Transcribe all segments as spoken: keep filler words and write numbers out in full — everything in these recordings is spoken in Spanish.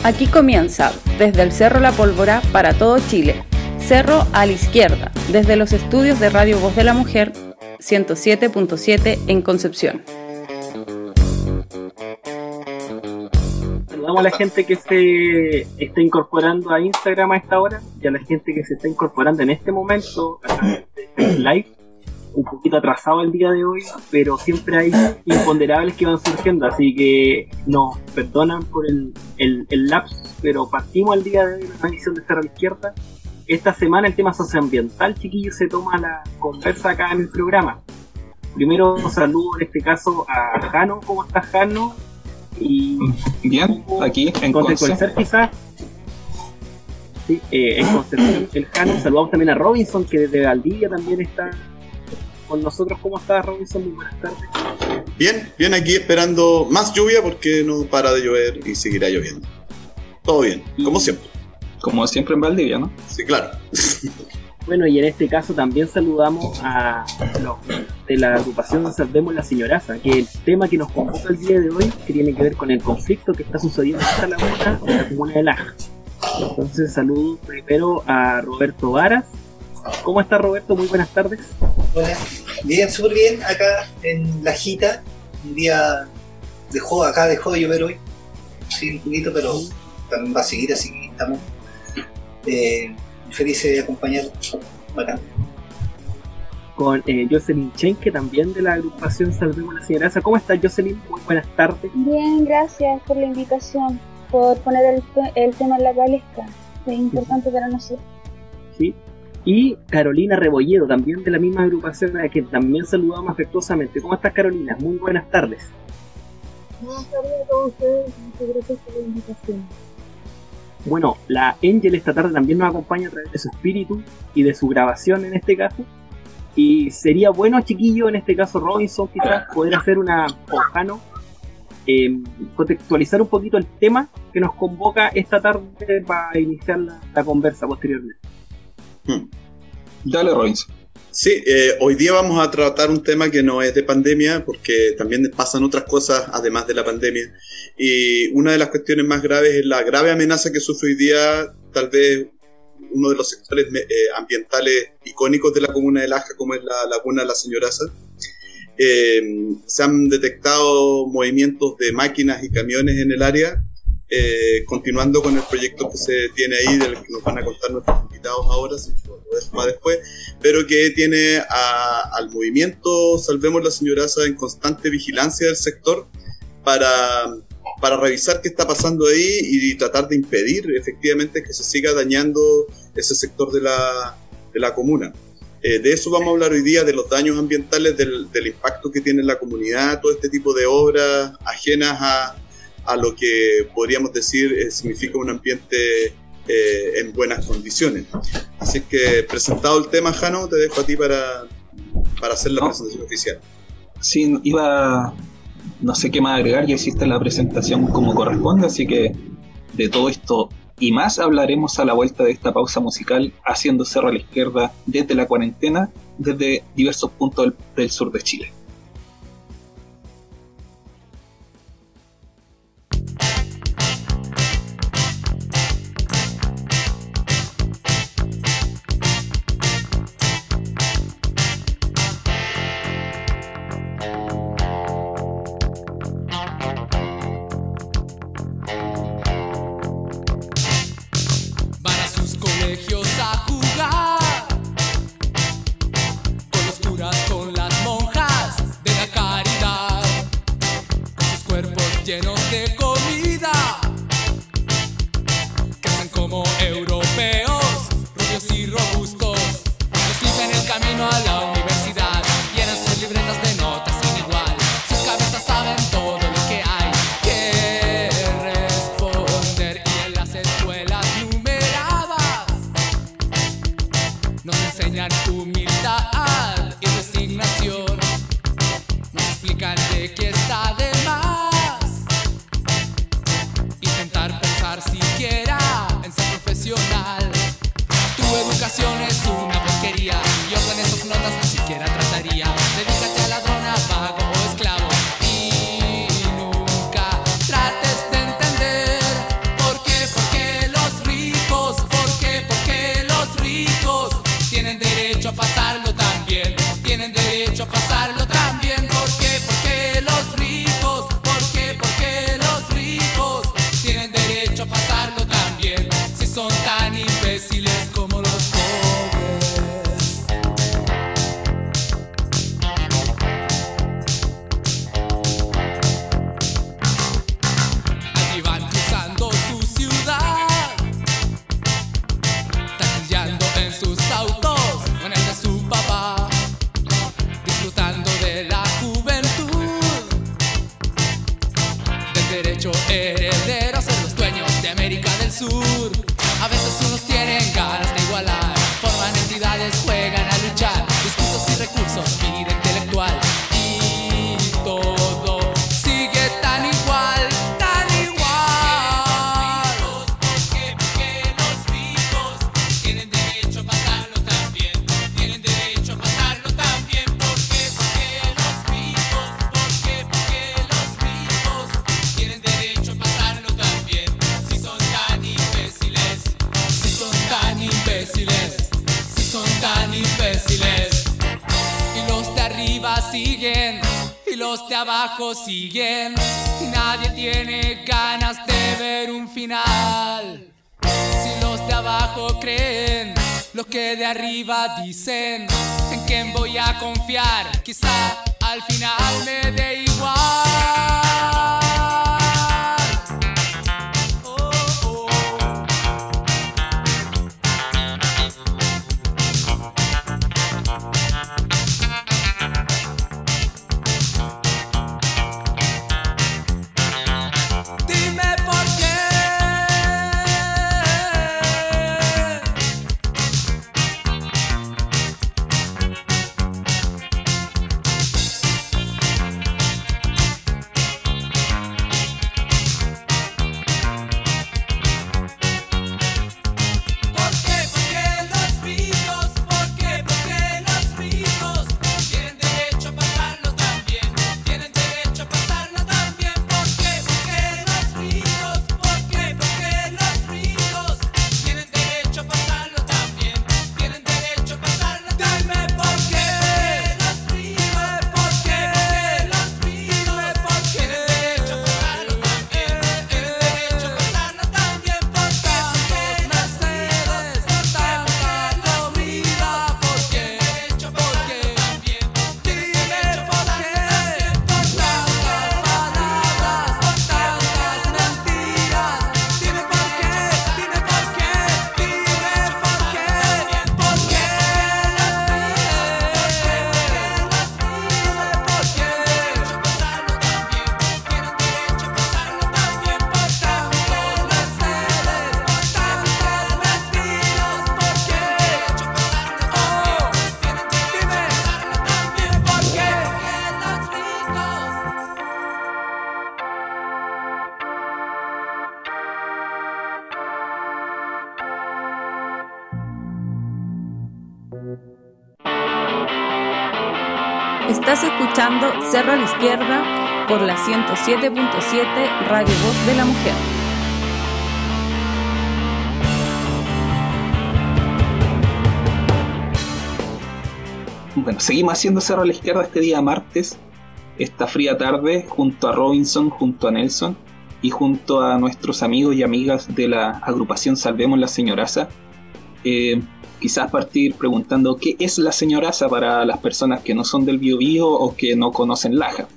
Aquí comienza, desde el Cerro La Pólvora para todo Chile, Cerro a la Izquierda, desde los estudios de Radio Voz de la Mujer, ciento siete punto siete en Concepción. Saludamos a la gente que se está incorporando a Instagram a esta hora y a la gente que se está incorporando en este momento a este live. Un poquito atrasado el día de hoy, pero siempre hay imponderables que van surgiendo, así que nos perdonan por el, el, el lapso, pero partimos el día de hoy en una edición de Cerro a la Izquierda. Esta semana el tema socioambiental, chiquillos, se toma la conversa acá en el programa. Primero saludo en este caso a Jano. ¿Cómo estás, Jano? Y bien, aquí en contextualizar quizás. Sí, eh, en Concepción, el Jano. Saludamos también a Robinson, que desde Valdivia también está con nosotros. ¿Cómo estás, Robinson? Muy buenas tardes. Bien, bien, aquí esperando más lluvia porque no para de llover y seguirá lloviendo. Todo bien, como siempre. Como siempre en Valdivia, ¿no? Sí, claro. Bueno, y en este caso también saludamos a los de la agrupación Salvemos la Señoraza, que el tema que nos convoca el día de hoy, que tiene que ver con el conflicto que está sucediendo en esta laguna, en la comuna de Laja. Entonces saludo primero a Roberto Varas. ¿Cómo está, Roberto? Muy buenas tardes. Hola, bien, súper bien, acá en Lajita. Un día dejó, acá dejó de llover hoy, sí, un poquito, pero también va a seguir, así que estamos eh, felices de acompañar bacán. Con eh, Jocelyn Chenque, también de la agrupación Salvemos la Señoraza. ¿Cómo estás, Jocelyn? Muy buenas tardes. Bien, gracias por la invitación, por poner el, el tema en la palestra. Es importante para nosotros. Sí. Y Carolina Rebolledo, también de la misma agrupación, a la que también saludamos afectuosamente. ¿Cómo estás, Carolina? Muy buenas tardes. Buenas tardes a todos ustedes, muchas gracias por la invitación. Bueno, la Angel esta tarde también nos acompaña a través de su espíritu y de su grabación en este caso. Y sería bueno, chiquillo, en este caso Robinson, quizás poder hacer una Ojano, eh, contextualizar un poquito el tema que nos convoca esta tarde para iniciar la, la conversa posteriormente. Hmm. Dale, Robinson. Sí, eh, hoy día vamos a tratar un tema que no es de pandemia, porque también pasan otras cosas además de la pandemia. Y una de las cuestiones más graves es la grave amenaza que sufre hoy día, tal vez uno de los sectores eh, ambientales icónicos de la comuna de Laja, como es la laguna La Señoraza. Eh, se han detectado movimientos de máquinas y camiones en el área. Eh, continuando con el proyecto que se tiene ahí, del que nos van a contar nuestros invitados ahora, si lo dejo más después, pero que tiene a, al movimiento Salvemos la Señoraza en constante vigilancia del sector para, para revisar qué está pasando ahí y tratar de impedir efectivamente que se siga dañando ese sector de la, de la comuna. Eh, de eso vamos a hablar hoy día, de los daños ambientales, del, del impacto que tiene en la comunidad, todo este tipo de obras ajenas a a lo que podríamos decir eh, significa un ambiente eh, en buenas condiciones. Así que, presentado el tema, Jano, te dejo a ti para, para hacer la no. presentación oficial. Sí, iba, no sé qué más agregar, ya hiciste la presentación como corresponde, así que de todo esto y más hablaremos a la vuelta de esta pausa musical, haciendo Cerro a la Izquierda desde la cuarentena, desde diversos puntos del, del sur de Chile. Tu educación es una porquería y yo con esos notas derecho heredero a ser los dueños de América del Sur. A veces unos tienen ganas de igualar, forman entidades, juegan a luchar, discursos y recursos, vida intelectual, y todo sigue tan igual, tan igual. Porque, porque los vivos tienen derecho a pasarlo también, tienen derecho a pasarlo también. Porque, porque los vivos, porque, porque los vivos tienen derecho a pasarlo también. Si son tan imbéciles, si son tan imbéciles, si son tan imbéciles. Y los de arriba siguen, y los de abajo siguen, y nadie tiene ganas de ver un final. Si los de abajo creen lo que de arriba dicen, ¿en quién voy a confiar? Quizá al final me dé igual. Oh, oh. Dime por qué. ¿Por qué? Porque los vivos, ¿por qué? Porque los vivos tienen derecho a pasarlo también, tienen derecho a pasarlo también. ¿Por qué? Porque los vivos, ¿por qué? Porque los vivos tienen derecho a pasarlo también, tienen derecho a pasarlo también. Dime por qué los vivos, ¿por qué? Los vivos tienen derecho a pasarlo también, tienen derecho a pasarlo también. Por tantos naceres, por tanta comida, ¿por qué? ¿Por qué? Dime por qué, por tantas palabras, por tantas mentiras. Dime por qué, dime por qué, dime por qué, por qué los vivos, por qué pasarlo también, tienen derecho a pasarlo también. Por tantos naceres, por tantas mentiras, ¿por qué? Oh, dime, dime, ¿por qué? Los ricos. Estás escuchando Cerro a la Izquierda por la ciento siete punto siete Radio Voz de la Mujer. Bueno, seguimos haciendo Cerro a la Izquierda este día martes, esta fría tarde, junto a Robinson, junto a Nelson y junto a nuestros amigos y amigas de la agrupación Salvemos la Señoraza. Eh, quizás partir preguntando qué es la Señoraza para las personas que no son del Biobío o que no conocen Laja.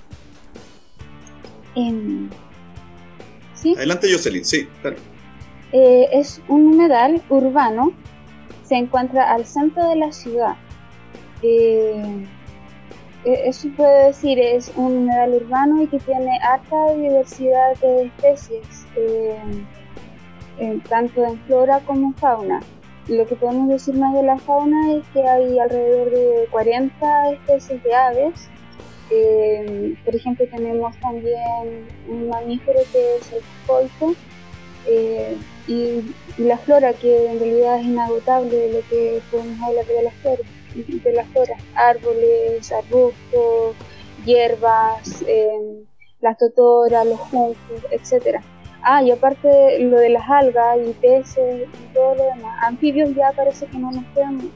Em, sí, Adelante, Jocelyn, sí, claro. eh, es un humedal urbano, se encuentra al centro de la ciudad. Eh, eh, eso puede decir, es un humedal urbano y que tiene harta diversidad de especies, eh, eh, tanto en flora como en fauna. Lo que podemos decir más de la fauna es que hay alrededor de cuarenta especies de aves. Eh, por ejemplo, tenemos también un mamífero que es el coito, eh, y, y la flora, que en realidad es inagotable de lo que podemos hablar de la flora, de la flora. Árboles, arbustos, hierbas, eh, las totoras, los juncos, etcétera. Ah, y aparte lo de las algas y peces y todo lo demás. Anfibios ya parece que no nos quedan mucho.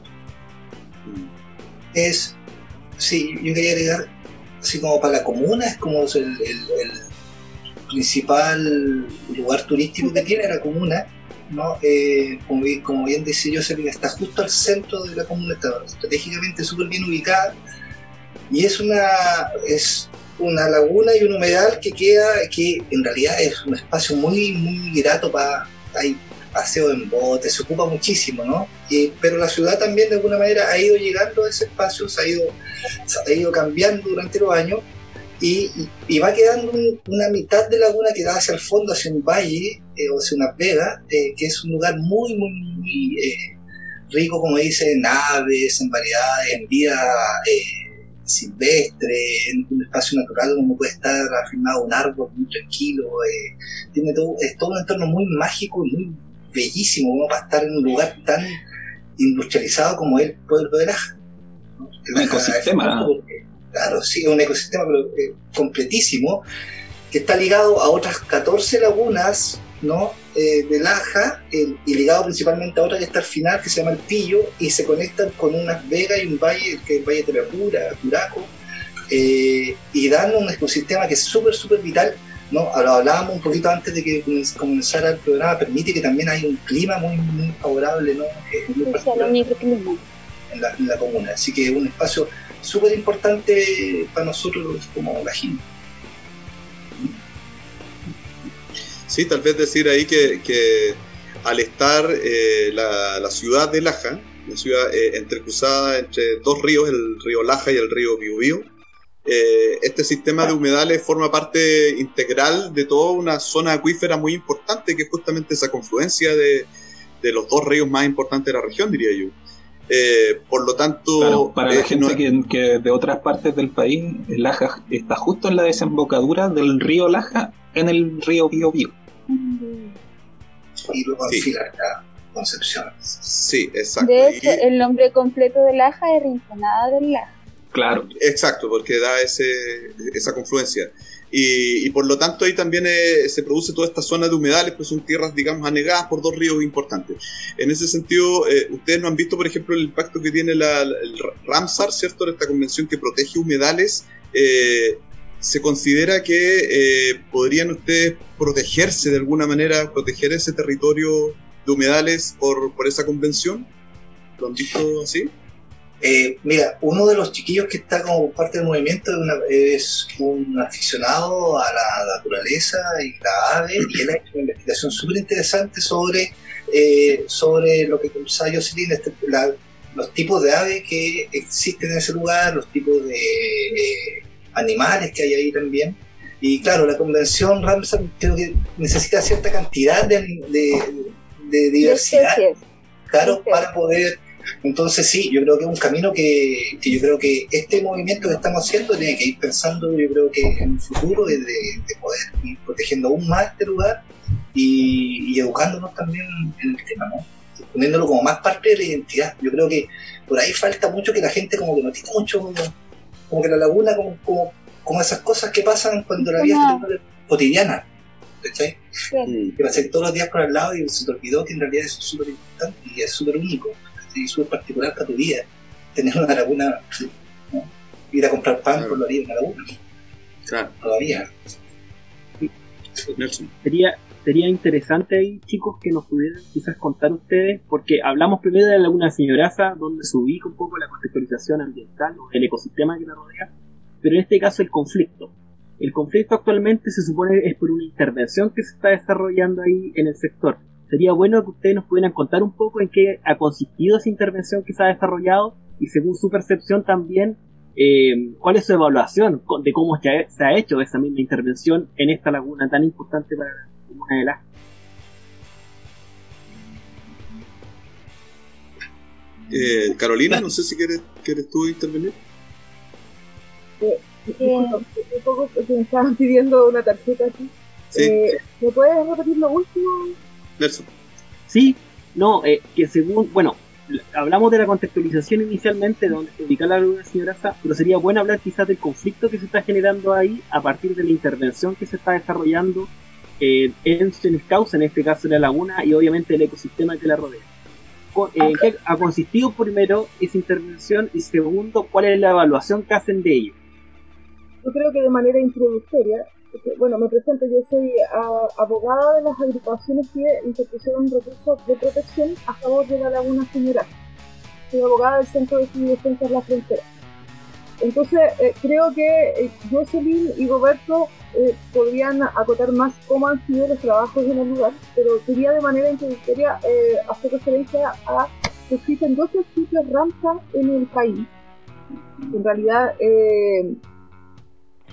Es, sí, yo quería agregar, así como para la comuna, es como el, el, el principal lugar turístico que tiene la comuna, ¿no? Eh, como, como bien dice Jocelyn, está justo al centro de la comuna, está estratégicamente súper bien ubicada, y es una, es una laguna y un humedal que queda, que en realidad es un espacio muy, muy grato para, hay paseo en bote, se ocupa muchísimo, ¿no? Y, pero la ciudad también de alguna manera ha ido llegando a ese espacio, se ha ido, se ha ido cambiando durante los años, Y, y va quedando un, una mitad de laguna que da hacia el fondo, hacia un valle, eh, o hacia una vega, eh, que es un lugar muy, muy, muy eh, rico, como dice, en aves, en variedades, en vida eh, silvestre, en un espacio natural donde uno puede estar afirmado un árbol muy tranquilo. Eh, tiene todo, es todo un entorno muy mágico y muy bellísimo, como para estar en un lugar tan industrializado como el pueblo de Laja. ¿No? Un ecosistema. Claro, sí, es un ecosistema pero, eh, completísimo, que está ligado a otras catorce lagunas, ¿no? eh, de Laja, eh, y ligado principalmente a otra que está al final, que se llama El Pillo, y se conectan con unas vegas y un valle, que es el Valle de Terapura, Curaco, eh, y dan un ecosistema que es súper, súper vital, ¿no? Lo hablábamos un poquito antes de que comenzara el programa, permite que también haya un clima muy, muy favorable, ¿no? Eh, muy particular en la, en la comuna, así que es un espacio súper importante para nosotros como lajinos. Sí, tal vez decir ahí que, que al estar eh, la, la ciudad de Laja, la ciudad eh, entrecruzada entre dos ríos, el río Laja y el río Biobío, eh, este sistema de humedales forma parte integral de toda una zona acuífera muy importante, que es justamente esa confluencia de, de los dos ríos más importantes de la región, diría yo. Eh, por lo tanto, claro, para la eh, gente no, que, que de otras partes del país, Laja está justo en la desembocadura del río Laja en el río Biobío. Y luego sí. enfila la Concepción. Sí, exacto. De hecho, y, el nombre completo de Laja es Rinconada del Laja. Claro. Exacto, porque da ese, esa confluencia. Y, y por lo tanto ahí también eh, se produce toda esta zona de humedales, pues son tierras, digamos, anegadas por dos ríos importantes. En ese sentido, eh, ustedes no han visto, por ejemplo, el impacto que tiene la, la, el Ramsar, ¿cierto? Esta convención que protege humedales. Eh, ¿Se considera que eh, podrían ustedes protegerse de alguna manera, proteger ese territorio de humedales por, por esa convención? ¿Lo han visto así? Eh, mira, uno de los chiquillos que está como parte del movimiento es, una, es un aficionado a la naturaleza y la ave, y él ha hecho una investigación súper interesante sobre, eh, sobre lo que usaba Jocelyn, este, la, los tipos de aves que existen en ese lugar, los tipos de eh, animales que hay ahí también. Y claro, la convención Ramsar creo que necesita cierta cantidad de, de, de diversidad, claro, para poder. Entonces sí, yo creo que es un camino que, que yo creo que este movimiento que estamos haciendo tiene que ir pensando, yo creo que en el futuro de, de, de poder ir protegiendo aún más este lugar y, y educándonos también en el tema, ¿no? Poniéndolo como más parte de la identidad. Yo creo que por ahí falta mucho que la gente como que no tiene mucho, como, como que la laguna, como, como, como esas cosas que pasan cuando la vida no. es cotidiana, ¿cachai? Sí. Que pasé todos los días por al lado y se te olvidó que en realidad eso es súper importante y es súper único. Y súper particular para tu vida, tener una laguna, ¿no? Ir a comprar pan claro. por la orilla de una laguna, claro. todavía. Sí. Sería, sería interesante ahí, chicos, que nos pudieran quizás contar ustedes, porque hablamos primero de la laguna Señoraza, donde se ubica un poco la contextualización ambiental, o el ecosistema que la rodea, pero en este caso el conflicto. El conflicto actualmente se supone es por una intervención que se está desarrollando ahí en el sector. Sería bueno que ustedes nos pudieran contar un poco en qué ha consistido esa intervención que se ha desarrollado y según su percepción también, eh, cuál es su evaluación de cómo se ha hecho esa misma intervención en esta laguna tan importante para la comuna de Laja. Eh, Carolina, no sé si quieres, quieres tú intervenir. Eh, disculpa, un poco que me estaban pidiendo una tarjeta aquí. Sí. Eh, ¿Me puedes repetir lo último? Nelson. Sí, no, eh, que según, bueno, hablamos de la contextualización inicialmente, donde se ubica la laguna Señoraza, pero sería bueno hablar quizás del conflicto que se está generando ahí a partir de la intervención que se está desarrollando eh, en el cauce, en este caso la laguna, y obviamente el ecosistema que la rodea. ¿En qué ha consistido primero esa intervención? Y segundo, ¿cuál es la evaluación que hacen de ello? Yo creo que de manera introductoria, bueno, me presento, yo soy a, abogada de las agrupaciones que interpusieron recursos de protección a favor de la laguna Señoraza. Soy abogada del Centro de Estudio y Defensa de la Frontera. Entonces, eh, creo que eh, Jocelyn y Roberto eh, podrían acotar más cómo han sido los trabajos en el lugar, pero quería de manera introductoria eh, hacer referencia a que existen dos sitios Ramsar en el país. En realidad, eh,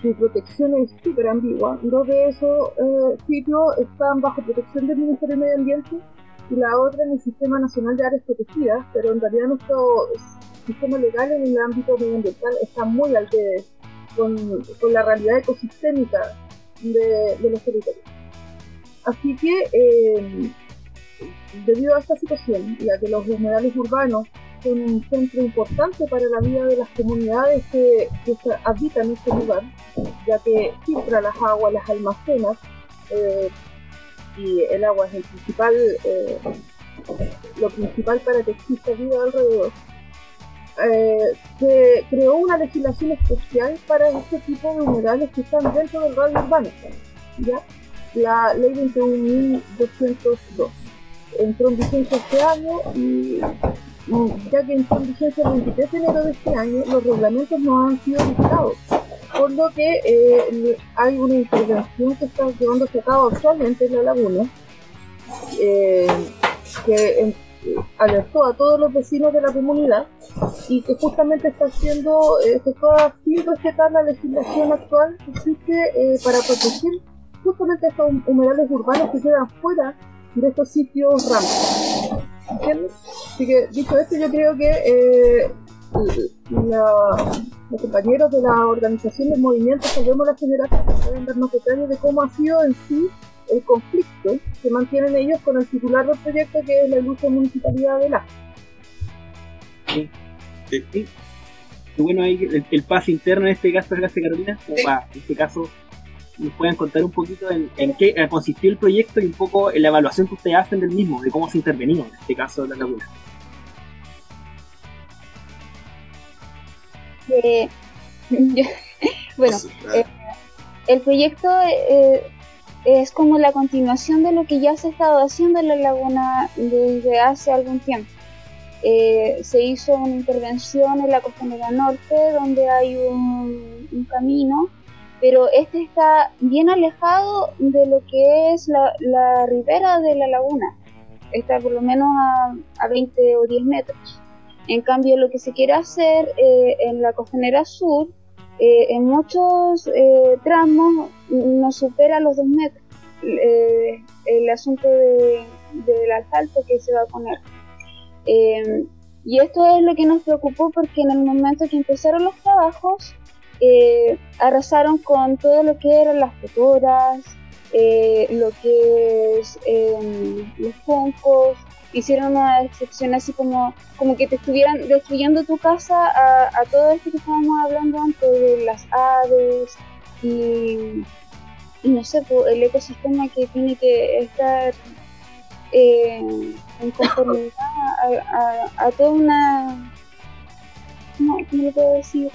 su protección es súper ambigua. Dos de esos eh, sitios están bajo protección del Ministerio de Medio Ambiente y la otra en el Sistema Nacional de Áreas Protegidas, pero en realidad nuestro sistema legal en el ámbito medioambiental está muy al debe con, con la realidad ecosistémica de, de los territorios. Así que, eh, debido a esta situación, y a que los humedales urbanos son un centro importante para la vida de las comunidades que, que habitan este lugar, ya que filtra las aguas, las almacena, eh, y el agua es el principal, eh, lo principal para que exista vida alrededor. Eh, se creó una legislación especial para este tipo de humedales que están dentro del radio urbano, ¿ya? La ley veintiún mil doscientos dos entró en vigencia este año y ya que entró en vigencia el veintitrés de enero de este año, los reglamentos no han sido dictados, por lo que eh, hay una intervención que está llevándose a cabo actualmente en la laguna, eh, que eh, alertó a todos los vecinos de la comunidad y que justamente está haciendo, eh, se está sin respetar la legislación actual que existe eh, para proteger justamente estos humedales urbanos que quedan fuera de estos sitios rampos. ¿Entiendes? Así que, dicho esto, yo creo que eh, la, los compañeros de la organización del movimiento Salvemos la Generación pueden darnos detalles de cómo ha sido en sí el conflicto que mantienen ellos con el titular del proyecto, que es la ilustre municipalidad de La. Sí. Sí. Sí. Y bueno, ahí el, el pase interno en este caso, gracias Carolina, como para, en este caso, nos puedan contar un poquito en, en qué consistió el proyecto y un poco en la evaluación que ustedes hacen del mismo, de cómo se intervenió en este caso de la laguna. Eh, yo, bueno, eh, el proyecto eh, es como la continuación de lo que ya se ha estado haciendo en la laguna desde hace algún tiempo. Eh, se hizo una intervención en la Costanera Norte, donde hay un, un camino, pero este está bien alejado de lo que es la, la ribera de la laguna. Está por lo menos a, a veinte o diez metros. En cambio, lo que se quiere hacer eh, en la Costanera Sur, eh, en muchos eh, tramos no supera los dos metros. Eh, el asunto de, del asfalto que se va a poner. Eh, y esto es lo que nos preocupó, porque en el momento que empezaron los trabajos, eh, arrasaron con todo lo que eran las cotoras, eh, lo que es eh, los juncos. Hicieron una descripción así como, como que te estuvieran destruyendo tu casa a, a todo esto que estábamos hablando antes, de las aves y, y no sé, el ecosistema que tiene que estar eh, en conformidad a, a, a toda una... ¿Cómo, cómo lo puedo decir?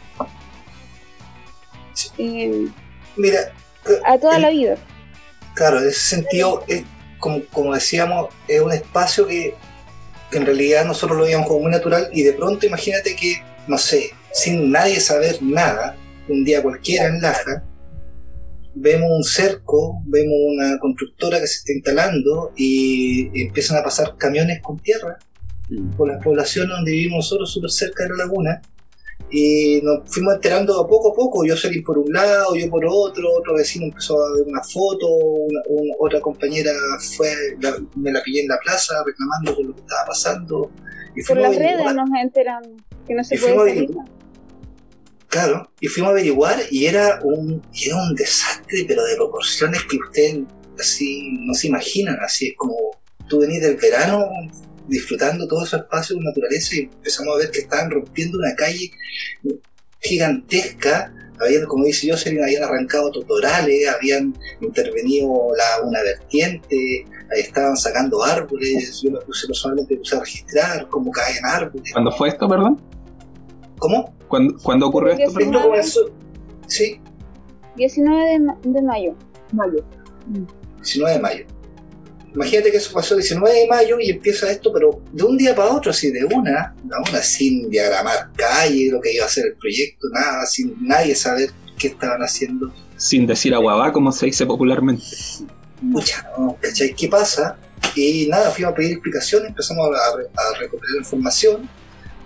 Eh, Mira, a toda el, la vida. Claro, en ese sentido, es, como, como decíamos, es un espacio que, que en realidad nosotros lo veíamos como muy natural, y de pronto imagínate que, no sé, sin nadie saber nada, un día cualquiera en Laja, vemos un cerco, vemos una constructora que se está instalando y empiezan a pasar camiones con tierra por las poblaciones donde vivimos nosotros, súper cerca de la laguna, y nos fuimos enterando a poco a poco. Yo salí por un lado, yo por otro, otro vecino empezó a ver una foto, una, una, otra compañera fue, la, me la pillé en la plaza reclamando por lo que estaba pasando. Y por las redes nos enteramos que no se puede salir. Claro, y fuimos a averiguar y era un, era un desastre, pero de proporciones que ustedes así no se imaginan. Así es como tú venís del verano disfrutando todo ese espacio de naturaleza y empezamos a ver que estaban rompiendo una calle gigantesca. Habían, como dice Jocelyn, habían arrancado totorales, habían intervenido la, una vertiente, ahí estaban sacando árboles. Yo me puse personalmente, me puse a registrar cómo caían árboles. ¿Cuándo fue esto, perdón? ¿Cómo? ¿Cuándo, ¿cuándo ocurrió esto? Esto comenzó, sí. diecinueve de, ma- de mayo. Mayo. diecinueve de mayo. Imagínate que eso pasó el diecinueve de mayo y empieza esto, pero de un día para otro, así de una, de una, sin diagramar calle, lo que iba a ser el proyecto, nada, sin nadie saber qué estaban haciendo. Sin decir aguabá, como se dice popularmente. Pucha, no, ¿cachai? ¿Qué pasa? Y nada, fuimos a pedir explicaciones, empezamos a, a, a recuperar información,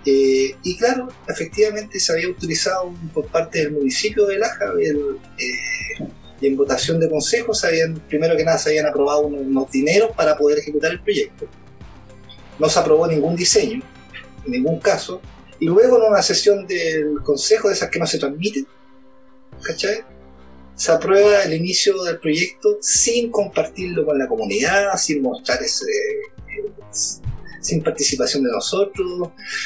Eh, y claro, efectivamente se había autorizado por parte del municipio de Laja, el, eh, y en votación de consejo se habían, primero que nada se habían aprobado unos, unos dineros para poder ejecutar el proyecto. No se aprobó ningún diseño, en ningún caso, y luego en una sesión del consejo, de esas que no se transmiten, ¿cachai?, se aprueba el inicio del proyecto sin compartirlo con la comunidad, sin mostrar ese... Eh, sin participación de nosotros,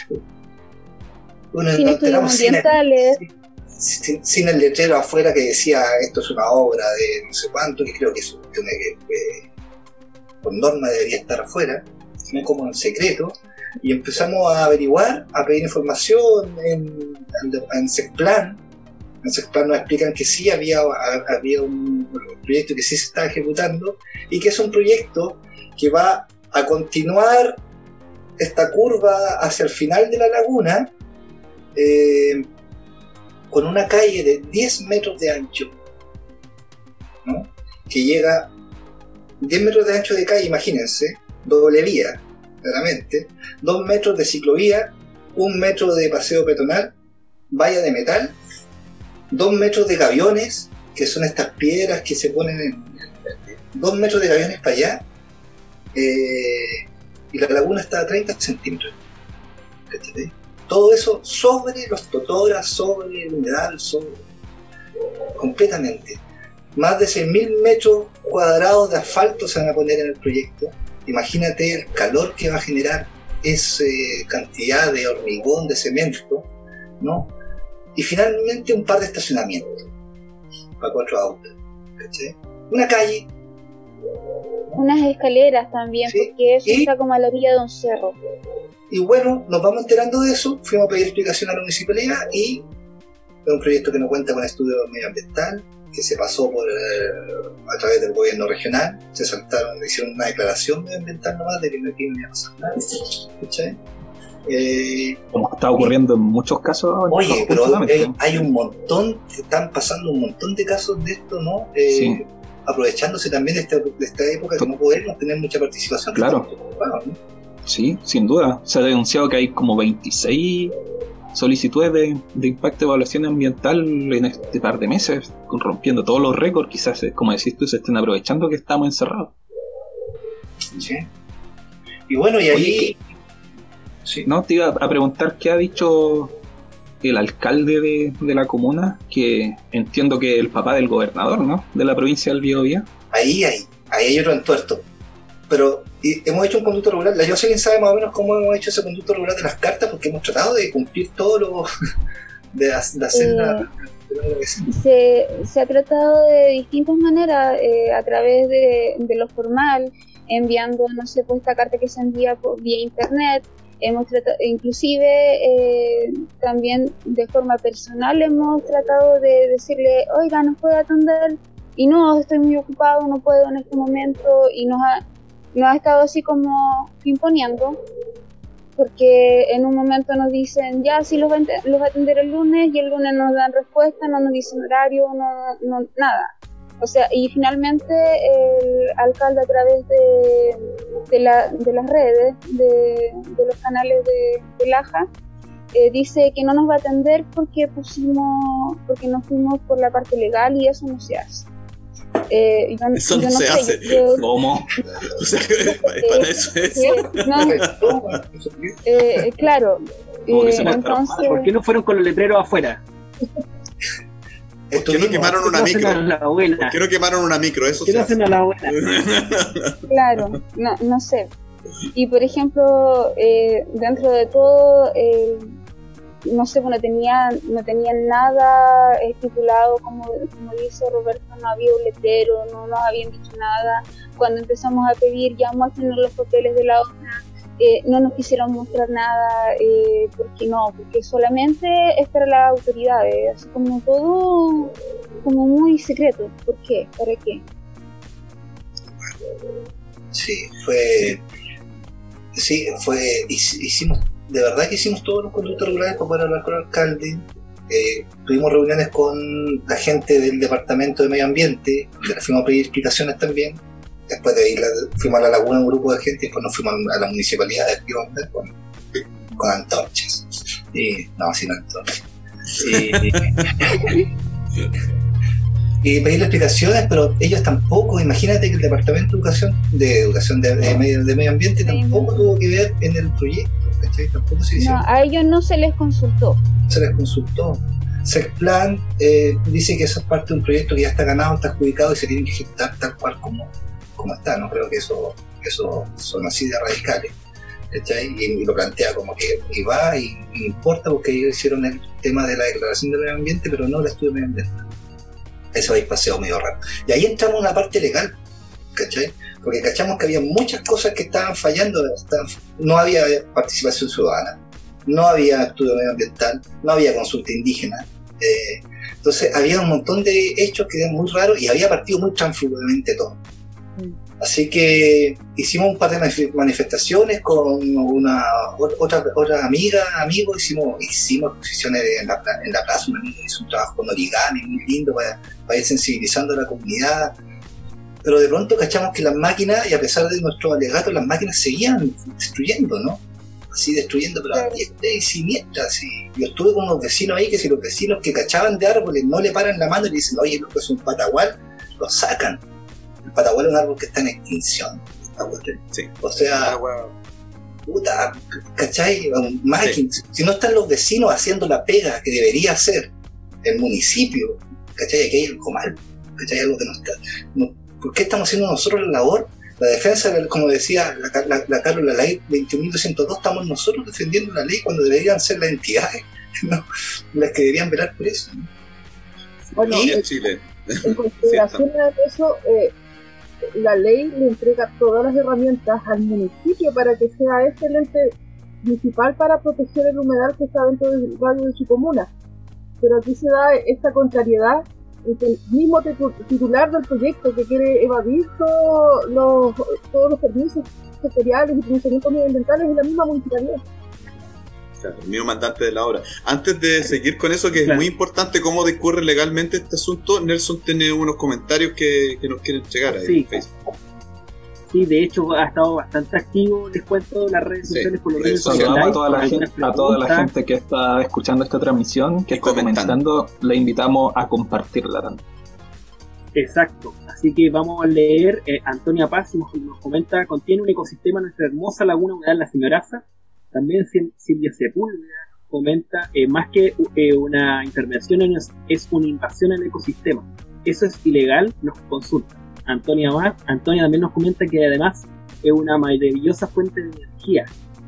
bueno, sin estudios ambientales, sin, sin, sin el letrero afuera que decía esto es una obra de no sé cuánto, que creo que eso tiene que, eh, por norma debería estar afuera, no como en secreto, y empezamos a averiguar, a pedir información en, en SECPLAN. En SECPLAN nos explican que sí había, había un proyecto que sí se está ejecutando y que es un proyecto que va a continuar esta curva hacia el final de la laguna, eh, con una calle de diez metros de ancho, ¿no?, que llega diez metros de ancho de calle, imagínense, doble vía, claramente, dos metros de ciclovía, un metro de paseo peatonal, valla de metal, dos metros de gaviones, que son estas piedras que se ponen en, dos metros de gaviones para allá, eh, y la laguna está a treinta centímetros. ¿Entendés? Todo eso sobre los totoras, sobre el humedal, sobre... completamente. Más de seis mil metros cuadrados de asfalto se van a poner en el proyecto. Imagínate el calor que va a generar esa cantidad de hormigón, de cemento, ¿no? Y finalmente un par de estacionamientos para cuatro autos. ¿Cachai? Una calle. Unas escaleras también, sí, porque eso y, está como a la orilla de un cerro. Y bueno, nos vamos enterando de eso, fuimos a pedir explicación a la municipalidad y es un proyecto que no cuenta con estudio medioambiental, que se pasó por eh, a través del gobierno regional, se saltaron, hicieron una declaración medioambiental nomás de que no iba a pasar nada. ¿Escuché? Eh, Como está ocurriendo y, en muchos casos. Oye, pero eh, hay un montón, están pasando un montón de casos de esto, ¿no? Eh, sí. Aprovechándose también de esta, de esta época que no podemos tener mucha participación. Claro. Bueno, ¿no? Sí, sin duda. Se ha denunciado que hay como veintiséis solicitudes de, de impacto de evaluación ambiental en este par de meses, rompiendo todos los récords. Quizás, como decís tú, se estén aprovechando que estamos encerrados. Sí. Y bueno, y ahí... Oye, sí. No, te iba a preguntar qué ha dicho el alcalde de, de la comuna, que entiendo que el papá del gobernador, ¿no?, de la provincia del Biobío. Ahí hay, ahí hay otro entuerto. Pero y hemos hecho un conducto regular. La Jocelyn sabe más o menos cómo hemos hecho ese conducto regular de las cartas, porque hemos tratado de cumplir todo lo de, de hacer eh, la, de se, se ha tratado de distintas maneras, eh, a través de, de lo formal, enviando, no sé, pues esta carta que se envía por, vía internet. Hemos tratado, inclusive eh, también de forma personal hemos tratado de decirle, oiga, ¿nos puede atender? Y no, estoy muy ocupado, no puedo en este momento, y nos ha, nos ha estado así como imponiendo, porque en un momento nos dicen, ya, sí los va, a, los va a atender el lunes, y el lunes nos dan respuesta, no nos dicen horario, no, no nada. O sea, y finalmente el alcalde, a través de, de, la, de las redes, de, de los canales de, de Laja, eh, dice que no nos va a atender porque pusimos, porque nos fuimos por la parte legal y eso no se hace. Eh, yo, eso yo no, no se sé, hace. Yo, ¿Cómo? O sea, para eso es. Eh, no, eh, claro. Eh, entonces, ¿por qué no fueron con los letreros afuera? ¿Por qué no quemaron una micro? ¿Por qué no quemaron una micro? Eso se hace. A la abuela? Claro, no, no sé. Y por ejemplo, eh, dentro de todo, eh, no sé, no tenían, no tenían nada estipulado, como, como dice Roberto, no había un letrero, no nos habían dicho nada. Cuando empezamos a pedir, ya muéstrenos los papeles de la obra, eh, no nos quisieron mostrar nada, eh, porque no, porque solamente es para las autoridades, así como todo, como muy secreto. ¿Por qué? ¿Para qué? Sí, fue, sí, fue, hicimos, de verdad que hicimos todos los conductos regulares para poder hablar con el alcalde. Eh, tuvimos reuniones con la gente del departamento de medio ambiente, donde le fuimos a pedir explicaciones también. Después de ir, fuimos a la laguna un grupo de gente y después nos fuimos a la municipalidad de Pionda con, con antorchas. Eh, no, así no entonces. Eh, y pedirle explicaciones, pero ellos tampoco, imagínate que el Departamento de Educación, de Educación de, de, medio, de Medio Ambiente tampoco tuvo que ver en el proyecto, ¿cachai? Tampoco se hicieron. No, a ellos no se les consultó. Se les consultó. Sexplan eh, dice que eso es parte de un proyecto que ya está ganado, está adjudicado y se tiene que ejecutar tal cual como, como está. No creo que eso, que eso son así de radicales. ¿Cachai? Y, y lo plantea como que y va y, y importa porque ellos hicieron el tema de la declaración del medio ambiente, pero no el estudio medio ambiental. Eso habéis paseado medio raro. Y ahí entramos en una parte legal, ¿cachai? Porque cachamos que había muchas cosas que estaban fallando. Estaban, no había participación ciudadana, no había estudio medioambiental, no había consulta indígena. Eh, entonces había un montón de hechos que eran muy raros y había partido muy transfluidamente todo. Así que hicimos un par de manifestaciones con una otra, otra amiga, amigo, hicimos, hicimos exposiciones en la, en la plaza, un amigo hizo un trabajo con origami muy lindo para, para ir sensibilizando a la comunidad, pero de pronto cachamos que las máquinas, y a pesar de nuestros alegatos, las máquinas seguían destruyendo, ¿no? Así destruyendo, pero a diestra y siniestra, así. Yo estuve con unos vecinos ahí que si los vecinos que cachaban de árboles no le paran la mano y le dicen, oye, loco, es un patagual, lo sacan. El patagual es un árbol que está en extinción. Sí. O sea, puta, ¿cachai? Máquina. Sí. Si no están los vecinos haciendo la pega que debería hacer el municipio, ¿cachai? Aquí hay algo mal, ¿cachai? Algo que no está. No, ¿por qué estamos haciendo nosotros la labor? La defensa, como decía la, la, la Carlos, la ley veintiún mil doscientos dos, estamos nosotros defendiendo la ley cuando deberían ser las entidades, ¿no? Las que deberían velar por eso, ¿no? Bueno, y en Chile. En consideración de eso, eh, la ley le entrega todas las herramientas al municipio para que sea ese el ente municipal para proteger el humedal que está dentro del radio de su comuna. Pero aquí se da esta contrariedad, el mismo titular del proyecto que quiere evadir todo los, todos los permisos sectoriales y pronunciamientos medioambientales es la misma municipalidad. Claro, el mismo mandante de la obra. Antes de seguir con eso, que es claro. muy importante cómo discurre legalmente este asunto, Nelson tiene unos comentarios que, que nos quieren llegar ahí sí. en Facebook. Sí, de hecho ha estado bastante activo, les cuento, las redes sí, sociales, por lo menos. Saludamos a toda la gente, a toda la gente que está escuchando esta transmisión, que está comentando, le invitamos a compartirla también. Exacto, así que vamos a leer. eh, Antonia Paz nos, nos comenta, contiene un ecosistema en nuestra hermosa laguna humedal La Señoraza. También Silvia Sepúlveda comenta, eh, más que eh, una intervención es, es una invasión al ecosistema. Eso es ilegal, nos consulta. Antonia más, Antonia también nos comenta que además es una maravillosa fuente de energía.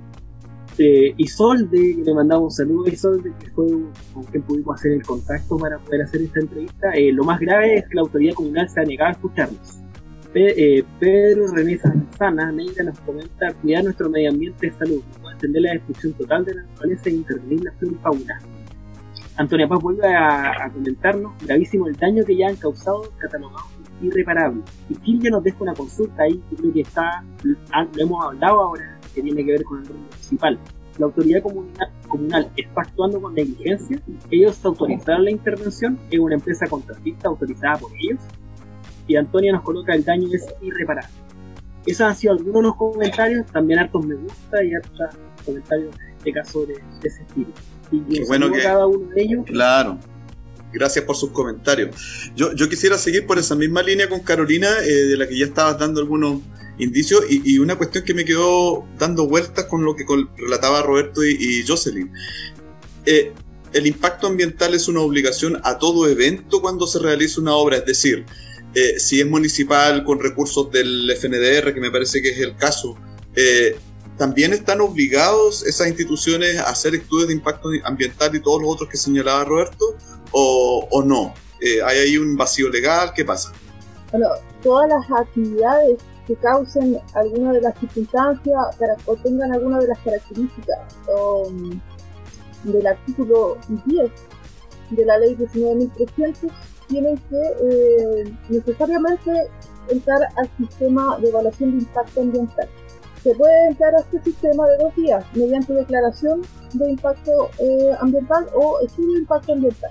Eh, Isolde, le mandamos un saludo a Isolde, que fue con quien pudimos hacer el contacto para poder hacer esta entrevista. Eh, lo más grave es que la autoridad comunal se ha negado a escucharnos. Pe- eh, Pedro René Sanzana Negra nos comenta, cuidar nuestro medio ambiente es salud, no puede entender la destrucción total de la naturaleza e intervenir la flora y fauna. Antonia Paz vuelve a, a comentarnos, gravísimo el daño que ya han causado, catalogado irreparable. Y Silvia nos deja una consulta ahí, que creo que está, lo hemos hablado ahora, que tiene que ver con el rol municipal. La autoridad comunal, comunal está actuando con negligencia, ellos autorizaron la intervención, es una empresa contratista autorizada por ellos, y Antonia nos coloca el daño es irreparable. Esos han sido algunos de los comentarios, también hartos me gusta y hartos comentarios en este caso de, de ese estilo. Y qué bueno que cada uno de ellos. Claro. Gracias por sus comentarios. Yo, yo quisiera seguir por esa misma línea con Carolina, eh, de la que ya estabas dando algunos indicios, y, y una cuestión que me quedó dando vueltas con lo que con, relataba Roberto y, y Jocelyn. Eh, el impacto ambiental es una obligación a todo evento cuando se realiza una obra, es decir, eh, si es municipal con recursos del F N D R, que me parece que es el caso, eh, ¿también están obligados esas instituciones a hacer estudios de impacto ambiental y todos los otros que señalaba Roberto? ¿O, o no? Eh, ¿Hay ahí un vacío legal? ¿Qué pasa? Bueno, todas las actividades que causen alguna de las circunstancias o tengan alguna de las características um, del artículo diez de la ley diecinueve mil trescientos tienen que eh, necesariamente entrar al sistema de evaluación de impacto ambiental. Se puede entrar a este sistema de dos vías, mediante declaración de impacto eh, ambiental o estudio de impacto ambiental.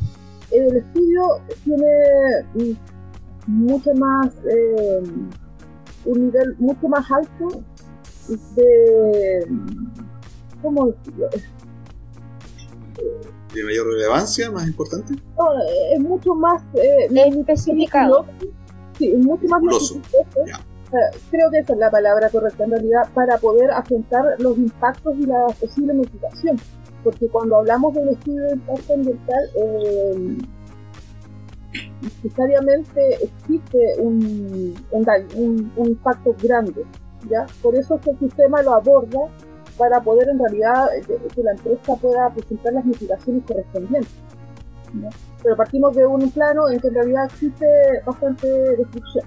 El estudio tiene mucho más, eh, un nivel mucho más alto de, ¿cómo decirlo? de mayor relevancia, más importante? No, es mucho más eh, especificado. Sí, es mucho más especificado. Creo que esa es la palabra correcta en realidad, para poder afrontar los impactos y la posible mitigación. Porque cuando hablamos del estudio de impacto ambiental, eh, necesariamente existe un, un, un, un impacto grande, ¿ya? Por eso es que el sistema lo aborda para poder en realidad que, que la empresa pueda presentar las mitigaciones correspondientes, ¿ya? Pero partimos de un plano en que en realidad existe bastante destrucción.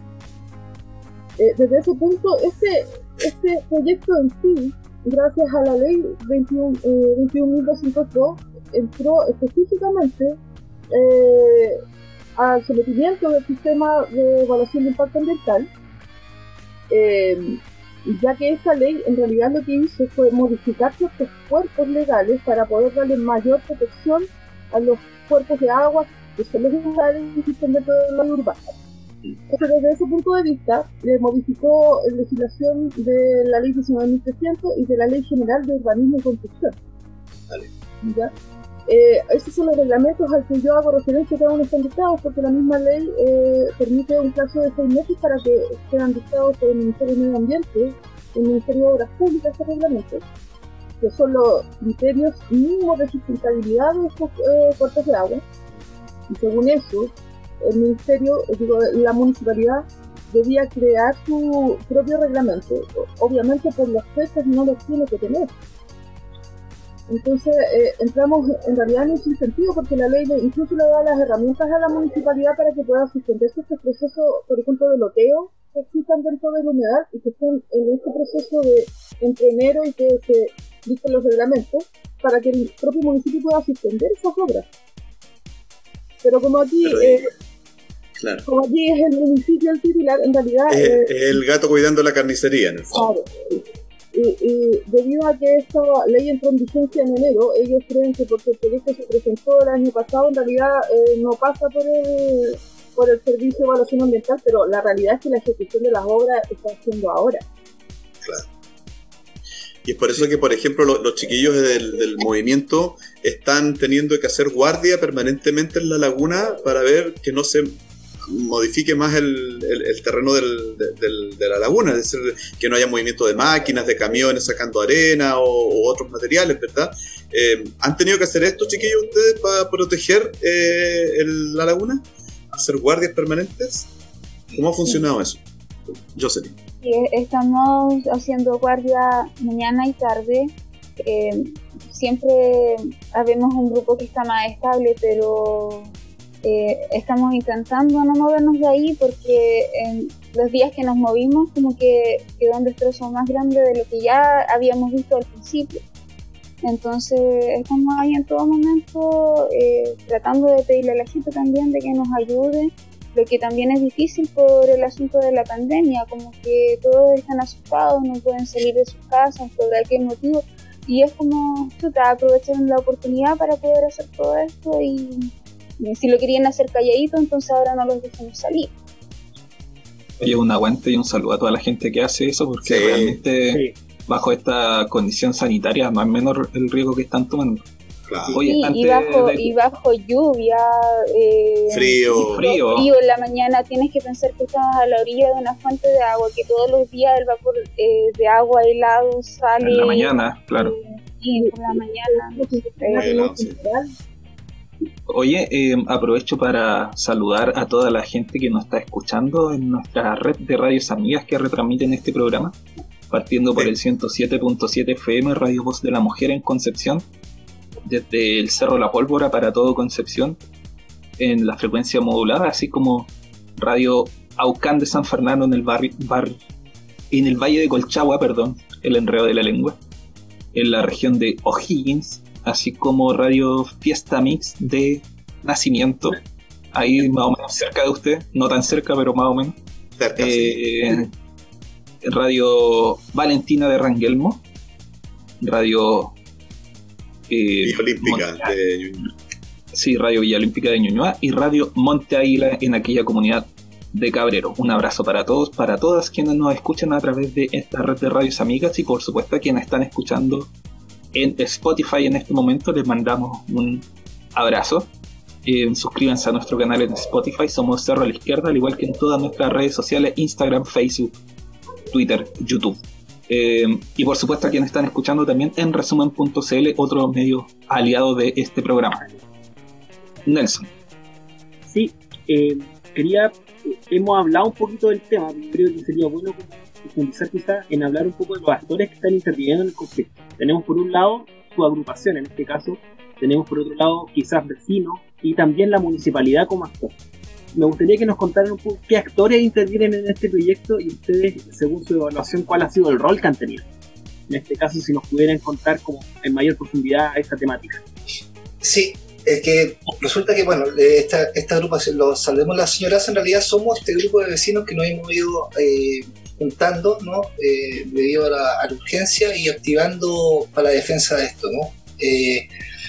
Eh, desde ese punto, este, este proyecto en sí, gracias a la ley veintiuno mil doscientos dos, entró específicamente eh, al sometimiento del sistema de evaluación de impacto ambiental, eh, ya que esa ley en realidad lo que hizo fue modificar ciertos cuerpos legales para poder darle mayor protección a los cuerpos de agua que son los legales que existen dentro de la ley urbana. Entonces, desde ese punto de vista, le modificó la legislación de la ley diecinueve mil trescientos y de la ley general de urbanismo y construcción. Vale. ¿Ya? Eh, esos son los reglamentos al que yo hago referencia, que aún están dictados, porque la misma ley eh, permite un plazo de seis meses para que sean dictados por el Ministerio de Medio Ambiente, el Ministerio de Obras Públicas, estos reglamentos, que son los criterios mínimos de sustentabilidad de estos eh, cuerpos de agua. Y según eso, el ministerio, digo, la municipalidad debía crear su propio reglamento. Obviamente por las fechas no los tiene que tener. Entonces eh, entramos en realidad en un sentido, porque la ley incluso le da las herramientas a la municipalidad para que pueda suspenderse este proceso, por ejemplo, de loteo que existan dentro del humedal y que estén en este proceso de entre enero y que se dicten los reglamentos, para que el propio municipio pueda suspender esas obras. Pero como aquí... Eh, Claro. Como aquí es el municipio el titular, en realidad... Es, eh, es el gato cuidando la carnicería, en el fondo. Claro. Y, y debido a que esta ley entró en vigencia en enero, ellos creen que porque el proyecto se presentó el año pasado, en realidad eh, no pasa por el, por el Servicio de Evaluación Ambiental, pero la realidad es que la ejecución de las obras está haciendo ahora. Claro. Y es por eso que, por ejemplo, los, los chiquillos del, del movimiento están teniendo que hacer guardia permanentemente en la laguna para ver que no se modifique más el, el, el terreno del, del, de la laguna, es decir, que no haya movimiento de máquinas, de camiones sacando arena o, o otros materiales, ¿verdad? Eh, ¿Han tenido que hacer esto, chiquillos, ustedes para proteger eh, el, la laguna? ¿Hacer guardias permanentes? ¿Cómo ha funcionado eso? Jocelyn. Sí, estamos haciendo guardia mañana y tarde. Eh, siempre habemos un grupo que está más estable, pero... Eh, estamos intentando no movernos de ahí porque en los días que nos movimos como que quedó un destrozo más grande de lo que ya habíamos visto al principio. Entonces estamos ahí en todo momento eh, tratando de pedirle a la gente también de que nos ayude, lo que también es difícil por el asunto de la pandemia, como que todos están asustados, no pueden salir de sus casas por cualquier motivo, y es como chuta, aprovecharon la oportunidad para poder hacer todo esto y si lo querían hacer calladito, entonces ahora no los dejamos salir. Oye, un aguante y un saludo a toda la gente que hace eso, porque sí, realmente sí. Bajo esta condición sanitaria no es menor el riesgo que están tomando. Claro. Oye, sí, antes y, bajo, de... y bajo lluvia, eh, frío. frío. frío en la mañana, tienes que pensar que estás a la orilla de una fuente de agua, que todos los días el vapor eh, de agua helado sale. En la mañana, claro. Eh, y por la mañana. Bueno, sí. Oye, eh, aprovecho para saludar a toda la gente que nos está escuchando en nuestra red de radios amigas que retransmiten este programa, partiendo por el ciento siete punto siete F M, Radio Voz de la Mujer en Concepción, desde el Cerro La Pólvora para todo Concepción, en la frecuencia modulada, así como Radio Aucán de San Fernando en el barrio, bar, en el Valle de Colchagua, perdón, el enredo de la lengua, en la región de O'Higgins, así como Radio Fiesta Mix de Nacimiento, ahí más o menos cerca de usted, no tan cerca, pero más o menos. Cerca, eh, sí. Radio Valentina de Rangelmo, Radio eh, Villa Olímpica de Ñuñoa. Sí, Radio Villa Olímpica de Ñuñoa y Radio Monte Águila en aquella comunidad de Cabrero. Un abrazo para todos, para todas quienes nos escuchan a través de esta red de radios amigas y por supuesto a quienes están escuchando en Spotify en este momento, les mandamos un abrazo. Eh, suscríbanse a nuestro canal en Spotify, somos Cerro a la Izquierda, al igual que en todas nuestras redes sociales, Instagram, Facebook, Twitter, YouTube. Eh, y por supuesto a quienes están escuchando también en resumen punto c l, otro medio aliado de este programa. Nelson. Sí, eh, quería, hemos hablado un poquito del tema, creo que sería bueno profundizar quizás en hablar un poco de los actores que están interviniendo en el conflicto. Tenemos por un lado su agrupación, en este caso, tenemos por otro lado quizás vecinos y también la municipalidad como actor. Me gustaría que nos contaran un poco qué actores intervienen en este proyecto y ustedes, según su evaluación, cuál ha sido el rol que han tenido. En este caso, si nos pudieran contar como en mayor profundidad esta temática. Sí, es que resulta que, bueno, esta, esta agrupación, los Salvemos las Señoras, en realidad somos este grupo de vecinos que nos hemos ido eh, juntando, ¿no? Eh, debido a la, a la urgencia y activando para la defensa de esto, ¿no? Eh,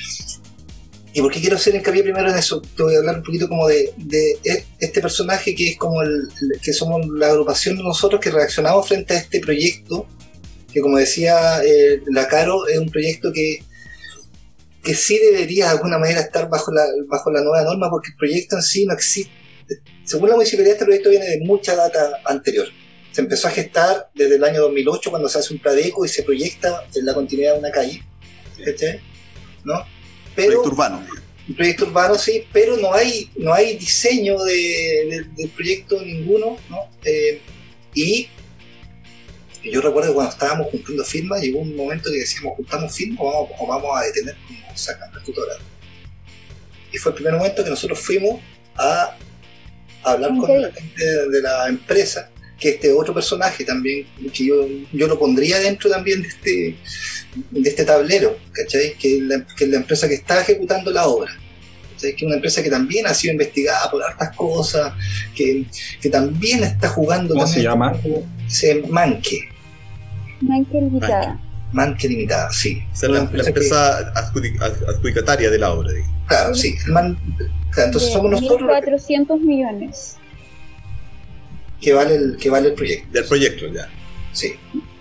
¿Y por qué quiero hacer hincapié primero en eso? Te voy a hablar un poquito como de, de este personaje que es como el, que somos la agrupación de nosotros que reaccionamos frente a este proyecto, que como decía eh, la Caro, es un proyecto que, que sí debería de alguna manera estar bajo la, bajo la nueva norma, porque el proyecto en sí no existe. Según la municipalidad, este proyecto viene de mucha data anterior. Se empezó a gestar desde el año dos mil ocho, cuando se hace un Pradeco y se proyecta en la continuidad de una calle, ¿sí? ¿No? Pero, proyecto urbano. Un proyecto urbano, sí, pero no hay, no hay diseño de, de, del proyecto ninguno, ¿no? Eh, y yo recuerdo que cuando estábamos juntando firmas, llegó un momento que decíamos, juntamos firmas o vamos, o vamos a detener como sacan la tutora. Y fue el primer momento que nosotros fuimos a, a hablar okay. con la gente de, de la empresa, que este otro personaje también, que yo, yo lo pondría dentro también de este, de este tablero, ¿cachai? Que es, la, que es la empresa que está ejecutando la obra, ¿cachai? Que es una empresa que también ha sido investigada por hartas cosas, que, que también está jugando. ¿Cómo se llama? Se Manque. Manque Limitada. Manque Limitada, sí. O sea, la, la empresa, empresa que, adjudicataria de la obra, digamos. Claro, sí. El man, claro, entonces de somos nosotros. mil cuatrocientos millones. Que vale el, que vale el proyecto. Del proyecto, ya. Sí.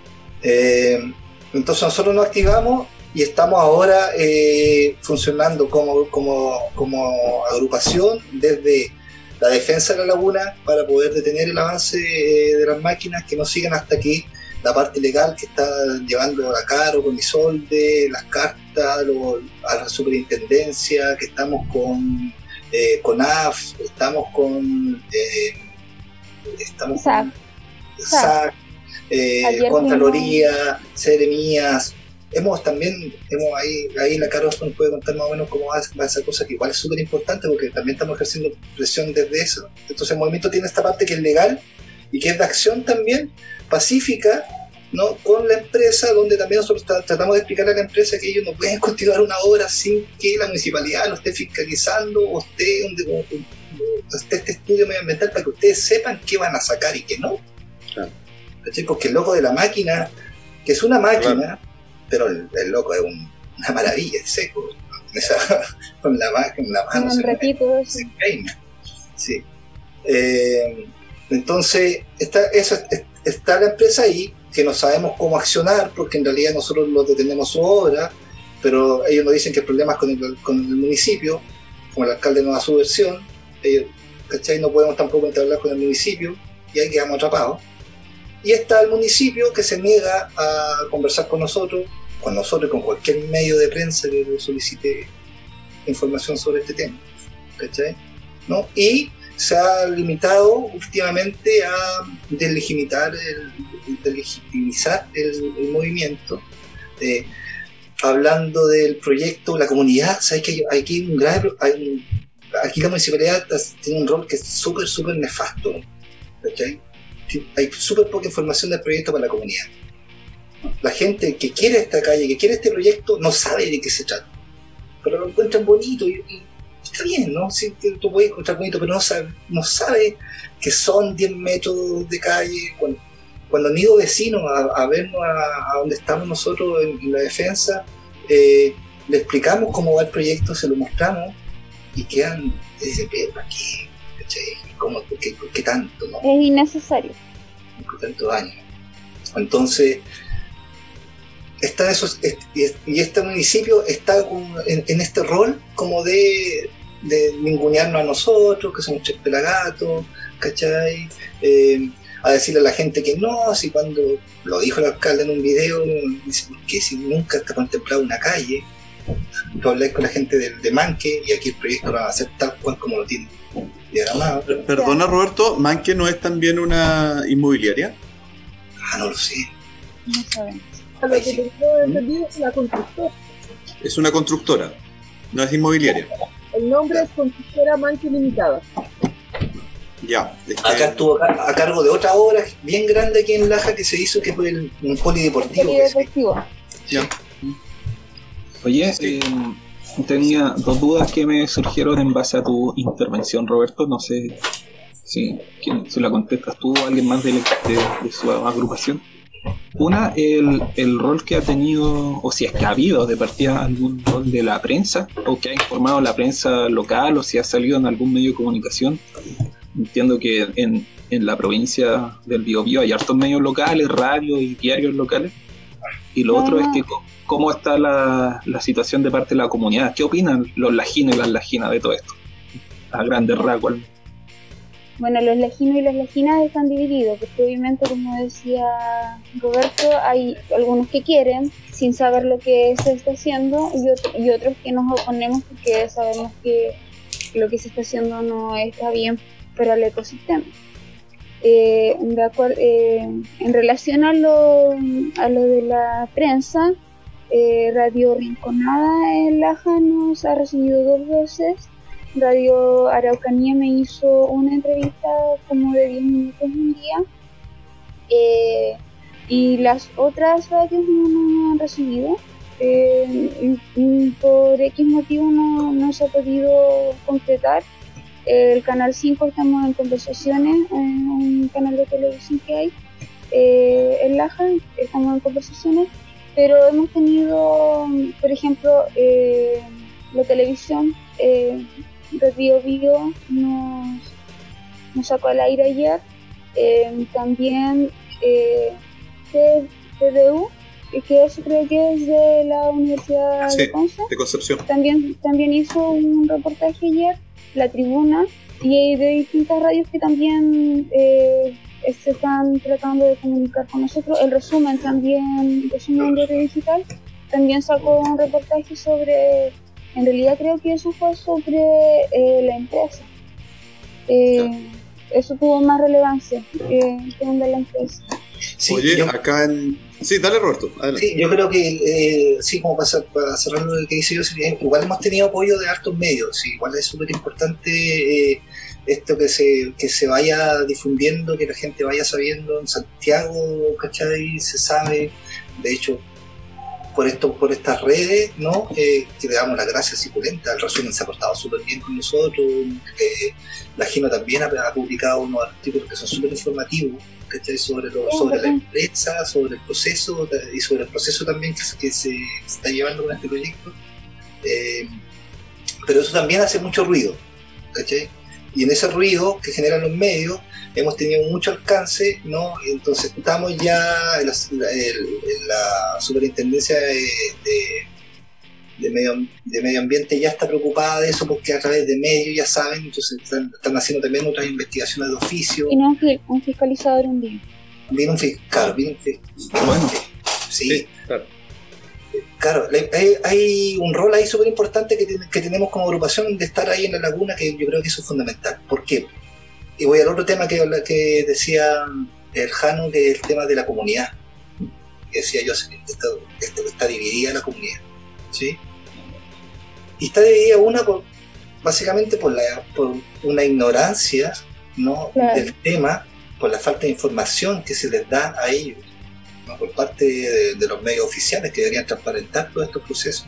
Eh, entonces nosotros nos activamos y estamos ahora eh, funcionando como, como, como agrupación desde la defensa de la laguna para poder detener el avance eh, de las máquinas, que no sigan hasta aquí la parte legal que está llevando a Caro con Isolde, las cartas lo, a la superintendencia, que estamos con eh, con A F, estamos con eh, estamos S A C, con S A C, eh, Contraloría, Seremías. Hemos también, hemos ahí, ahí la Caro nos puede contar más o menos cómo va, va esa cosa, que igual es súper importante porque también estamos ejerciendo presión desde eso. Entonces el movimiento tiene esta parte que es legal y que es de acción también, pacífica, ¿no? Con la empresa, donde también nosotros tra- tratamos de explicarle a la empresa que ellos no pueden continuar una obra sin que la municipalidad lo esté fiscalizando o esté, donde, como, esté este estudio medioambiental para que ustedes sepan qué van a sacar y qué no. Claro. Porque el loco de la máquina, que es una máquina, claro, pero el, el loco es un, una maravilla, es seco, esa, con la máquina, la mano, un ratito, se cae. Sí. Eh, entonces, está, eso, está la empresa ahí, que no sabemos cómo accionar, porque en realidad nosotros lo detenemos su obra, pero ellos nos dicen que el problema es con el, con el municipio, como el alcalde nos da su versión, ellos, ¿cachai? No podemos tampoco entablar con el municipio, y ahí quedamos atrapados. Y está el municipio que se niega a conversar con nosotros, con nosotros y con cualquier medio de prensa que solicite información sobre este tema, ¿cachai? ¿No? Y se ha limitado últimamente a deslegitimizar el, deslegitimizar el, el movimiento, eh, hablando del proyecto, la comunidad. Sabes que aquí un grave, hay un, aquí la municipalidad tiene un rol que es súper, súper nefasto, ¿cachai? Hay súper poca información del proyecto para la comunidad. La gente que quiere esta calle, que quiere este proyecto, no sabe de qué se trata, pero lo encuentran bonito y, y está bien, ¿no? Sí, tú puedes encontrar bonito, pero no sabe, no sabe que son diez metros de calle. Cuando, cuando han ido vecinos a, a vernos a, a donde estamos nosotros en, en la defensa, eh, le explicamos cómo va el proyecto, se lo mostramos y quedan, y dicen, ¿para qué? ¿Cómo? ¿Por qué, por qué tanto? ¿No? Es innecesario. Por tanto daño. Entonces, está esos, y este municipio está como en, en este rol como de, de ningunearnos a nosotros, que somos tres pelagatos, ¿cachai? Eh, a decirle a la gente que no, si cuando lo dijo el alcalde en un video, dice, ¿por qué si nunca está contemplado una calle? Tú hablas con la gente de, de Manque y aquí el proyecto lo van a hacer tal cual como lo tiene diagramado. Perdona Roberto, ¿Manque no es también una inmobiliaria? Ah, no lo sé. No sabemos. A lo que tengo entendido es la constructora. Es una constructora, no es inmobiliaria. El nombre es Constructora Manque Limitada. Ya. Es que... Acá estuvo a, a cargo de otra obra bien grande aquí en Laja que se hizo, que fue el, un polideportivo. Polideportivo. Ya. Oye, eh, tenía dos dudas que me surgieron en base a tu intervención, Roberto. No sé si, quién, si la contestas tú o alguien más de, de, de su agrupación. Una, el, el rol que ha tenido, o si es que ha habido de partida algún rol de la prensa, o que ha informado la prensa local, o si ha salido en algún medio de comunicación. Entiendo que en, en la provincia del Biobío hay hartos medios locales, radios y diarios locales. Y lo otro es que cómo está la, la situación de parte de la comunidad. ¿Qué opinan los lajinos y las lajinas de todo esto? A grandes rasgos. Bueno, los lajinos y las lajinas están divididos, porque obviamente, como decía Roberto, hay algunos que quieren, sin saber lo que se está haciendo, y, otro, y otros que nos oponemos porque sabemos que lo que se está haciendo no está bien para el ecosistema. Eh, de acuerdo, eh, en relación a lo, a lo de la prensa, eh, Radio Rinconada en Laja nos ha recibido dos veces. Radio Araucanía me hizo una entrevista como de diez minutos un día, eh, y las otras radios no nos han recibido. Eh, y, y por X motivo no, no se ha podido concretar. El Canal cinco estamos en conversaciones, en un canal de televisión que hay eh, en Laja, estamos en conversaciones, pero hemos tenido, por ejemplo, eh, la televisión, eh, Radio Bio nos, nos sacó al aire ayer, eh, también eh, T V U, que eso creo que es de la Universidad sí, de Conce, de Concepción. También, también hizo un reportaje ayer, La Tribuna, y de distintas radios que también eh, se están tratando de comunicar con nosotros. El Resumen también, Resumen de Radio Digital, también sacó un reportaje sobre, en realidad creo que eso fue sobre eh, la empresa. Eh, eso tuvo más relevancia que, que de la empresa. Sí, Oye, yo, acá en... Sí, dale Roberto, adelante. Sí, yo creo que, eh, sí, como para, para cerrar lo que dice yo, igual hemos tenido apoyo de hartos medios, sí, igual es súper importante eh, esto que se, que se vaya difundiendo, que la gente vaya sabiendo. En Santiago, ¿cachai? Se sabe, de hecho, por esto, por estas redes, ¿no? Eh, que le damos las gracias suculentas. El Resumen se ha portado súper bien con nosotros, eh, la Gino también ha, ha publicado unos artículos que son súper informativos, ¿cachai? Sobre, lo, sobre la empresa, sobre el proceso y sobre el proceso también que, que se está llevando con este proyecto. Eh, pero eso también hace mucho ruido, ¿cachai? Y en ese ruido que generan los medios hemos tenido mucho alcance, ¿no? Entonces estamos ya en la, en la superintendencia de, de, de, medio, de medio ambiente ya está preocupada de eso, porque a través de medios ya saben, entonces están, están haciendo también otras investigaciones de oficio. Y no un fiscalizador un día. Viene un fiscal, viene un fiscal. Bueno, sí, sí, claro. Claro, hay, hay un rol ahí súper importante que, que tenemos como agrupación de estar ahí en la laguna, que yo creo que eso es fundamental. ¿Por qué? Y voy al otro tema que, que decía el Jano, que es el tema de la comunidad. Que decía yo, esto, esto está dividida la comunidad, ¿sí? Y está dividida una por, básicamente por, la, por una ignorancia, ¿no? Claro. Del tema, por la falta de información que se les da a ellos, ¿no? Por parte de, de los medios oficiales que deberían transparentar todos estos procesos.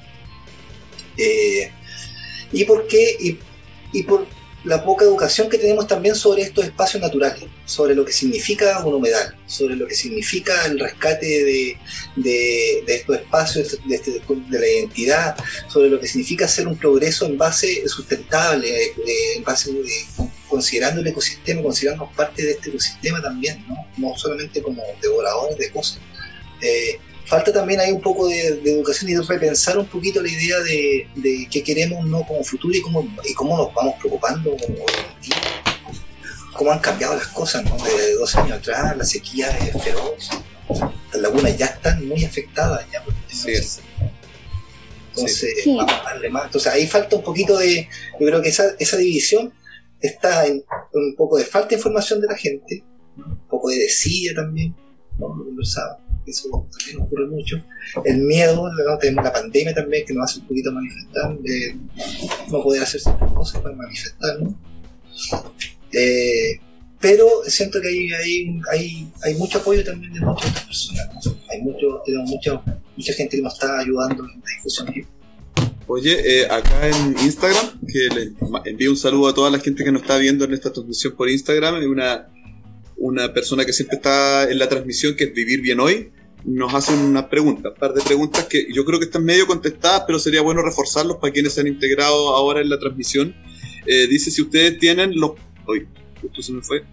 Eh, ¿Y por qué? Y, y por la poca educación que tenemos también sobre estos espacios naturales, sobre lo que significa un humedal, sobre lo que significa el rescate de, de, de estos espacios, de, de, de la identidad, sobre lo que significa hacer un progreso en base sustentable, eh, en base de, considerando el ecosistema, considerando parte de este ecosistema también, ¿no? No solamente como devoradores de cosas. Eh, falta también hay un poco de, de educación y de repensar un poquito la idea de, de qué queremos, ¿no?, como futuro y cómo, y cómo nos vamos preocupando hoy en día. Cómo han cambiado las cosas, ¿no? Desde dos años atrás la sequía es feroz. Las lagunas ya están muy afectadas ya por el tema. Sí es. Entonces, sí. vamos a darle más. Entonces ahí falta un poquito de, yo creo que esa, esa división está en un poco de falta de información de la gente, ¿no?, un poco de desidia también, ¿no?, lo conversaba, eso también ocurre mucho, el miedo, ¿no?, tenemos la pandemia también que nos hace un poquito manifestar, de no poder hacer ciertas cosas para manifestar, ¿no? Eh, pero siento que hay, hay, hay, hay mucho apoyo también de muchas otras personas, ¿no? Hay mucho, tenemos mucha, mucha gente que nos está ayudando en la difusión. Oye, eh, acá en Instagram, que le envío un saludo a toda la gente que nos está viendo en esta transmisión por Instagram, hay una, una persona que siempre está en la transmisión, que es Vivir Bien Hoy, nos hacen una pregunta, un par de preguntas que yo creo que están medio contestadas, pero sería bueno reforzarlos para quienes se han integrado ahora en la transmisión. Eh, dice, si ustedes tienen los... Uy, justo se me fue.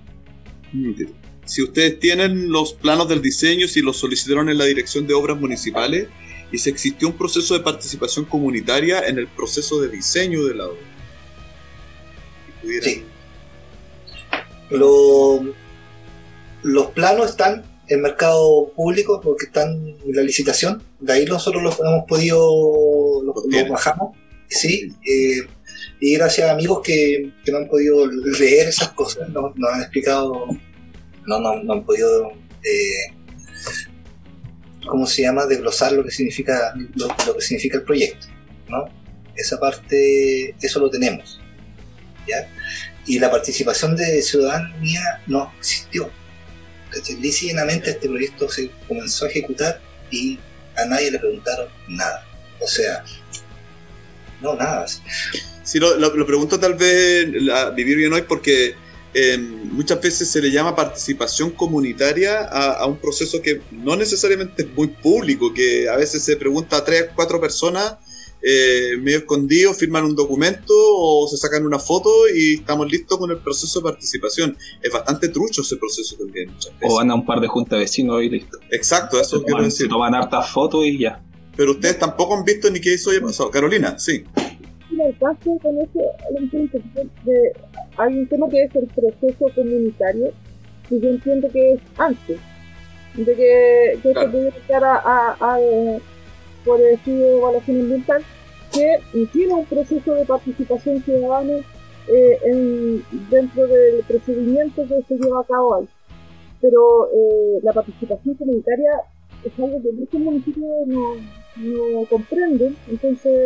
Si ustedes tienen los planos del diseño, si los solicitaron en la Dirección de Obras Municipales, y si existió un proceso de participación comunitaria en el proceso de diseño de la obra. Sí. Lo, los planos están en mercado público porque están en la licitación, de ahí nosotros los hemos podido, los, los bajamos, sí, eh, y gracias a amigos que, que no han podido leer esas cosas, nos, nos han explicado, no, no, no han podido... Eh, ¿cómo se llama?, desglosar lo que significa lo, lo que significa el proyecto, ¿no? Esa parte, eso lo tenemos, ¿ya? Y la participación de ciudadanía no existió. Lícitamente este proyecto se comenzó a ejecutar y a nadie le preguntaron nada. O sea, no, nada. Sí, lo, lo, lo pregunto tal vez a Vivir Bien Hoy porque Eh, muchas veces se le llama participación comunitaria a, a un proceso que no necesariamente es muy público, que a veces se pregunta a tres, cuatro personas eh, medio escondidos, firman un documento o se sacan una foto y estamos listos con el proceso de participación. Es bastante trucho ese proceso también muchas veces. O van a un par de juntas de vecinos y listo. Exacto, eso quiero decir. Se toman hartas fotos y ya. Pero ustedes tampoco han visto ni que eso haya pasado. Carolina, sí. En el caso con ese, de, hay un tema que es el proceso comunitario, y yo entiendo que es antes de que, que claro. se pudiera llegar a, a, a, a por el estudio de evaluación ambiental, que tiene un proceso de participación ciudadana eh, en, dentro del procedimiento que se lleva a cabo ahí. Pero eh, la participación comunitaria es algo que muchos municipios no, no comprenden, entonces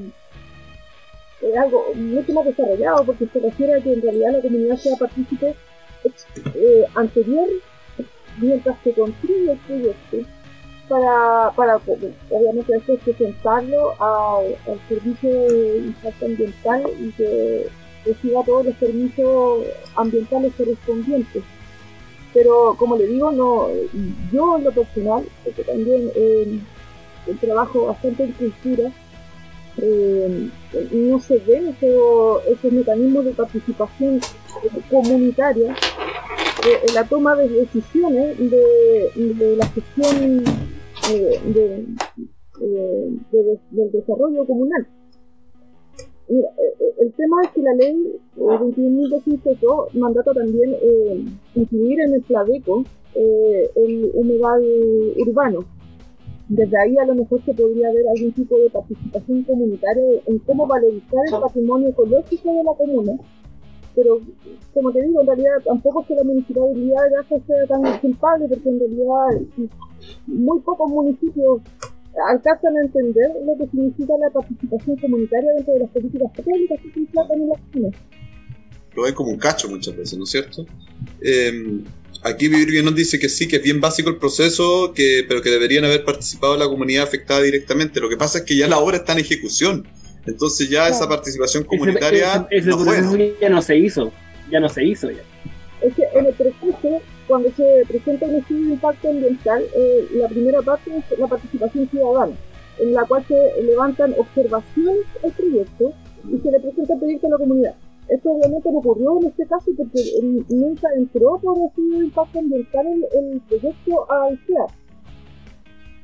es algo mucho más desarrollado porque se refiere a que en realidad la comunidad sea partícipe eh, anterior mientras se construye el proyecto para, para obviamente después presentarlo al, al servicio de impacto ambiental y que reciba todos los permisos ambientales correspondientes. Pero como le digo, no, yo en lo personal, porque también eh, trabajo bastante en cultura, Eh, no se ven esos, esos mecanismos de participación comunitaria eh, en la toma de decisiones de, de la gestión eh, de, eh, de, de, del desarrollo comunal. Mira, eh, el tema es que la ley eh, veintiún mil doscientos dos mandata también eh, incluir en el Pladeco eh, el humedal urbano. Desde ahí a lo mejor se podría ver algún tipo de participación comunitaria en cómo valorizar el patrimonio ecológico de la comuna. Pero, como te digo, en realidad tampoco es que la municipalidad de Gaza sea tan culpable, porque en realidad muy pocos municipios alcanzan a entender lo que significa la participación comunitaria dentro de las políticas públicas que se implantan en las comunas. Lo ven como un cacho muchas veces, ¿no es cierto? Eh... Aquí Vivir Bien nos dice que sí, que es bien básico el proceso, que, pero que deberían haber participado la comunidad afectada directamente. Lo que pasa es que ya la obra está en ejecución, entonces ya claro. Esa participación comunitaria ese, ese, ese no fue. Ya no se hizo, ya no se hizo ya. Es que en el proceso, cuando se presenta un estudio de impacto ambiental, eh, la primera parte es la participación ciudadana, en la cual se levantan observaciones al proyecto y se le presenta el proyecto a la comunidad. Esto obviamente no ocurrió en este caso porque nunca entró por estudio de impacto ambiental el, el proyecto al C E A.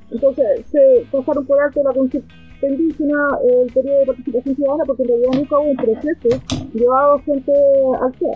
Entonces se pasaron por alto la consulta indígena, el periodo de participación ciudadana, porque en realidad nunca hubo un proceso llevado gente al C E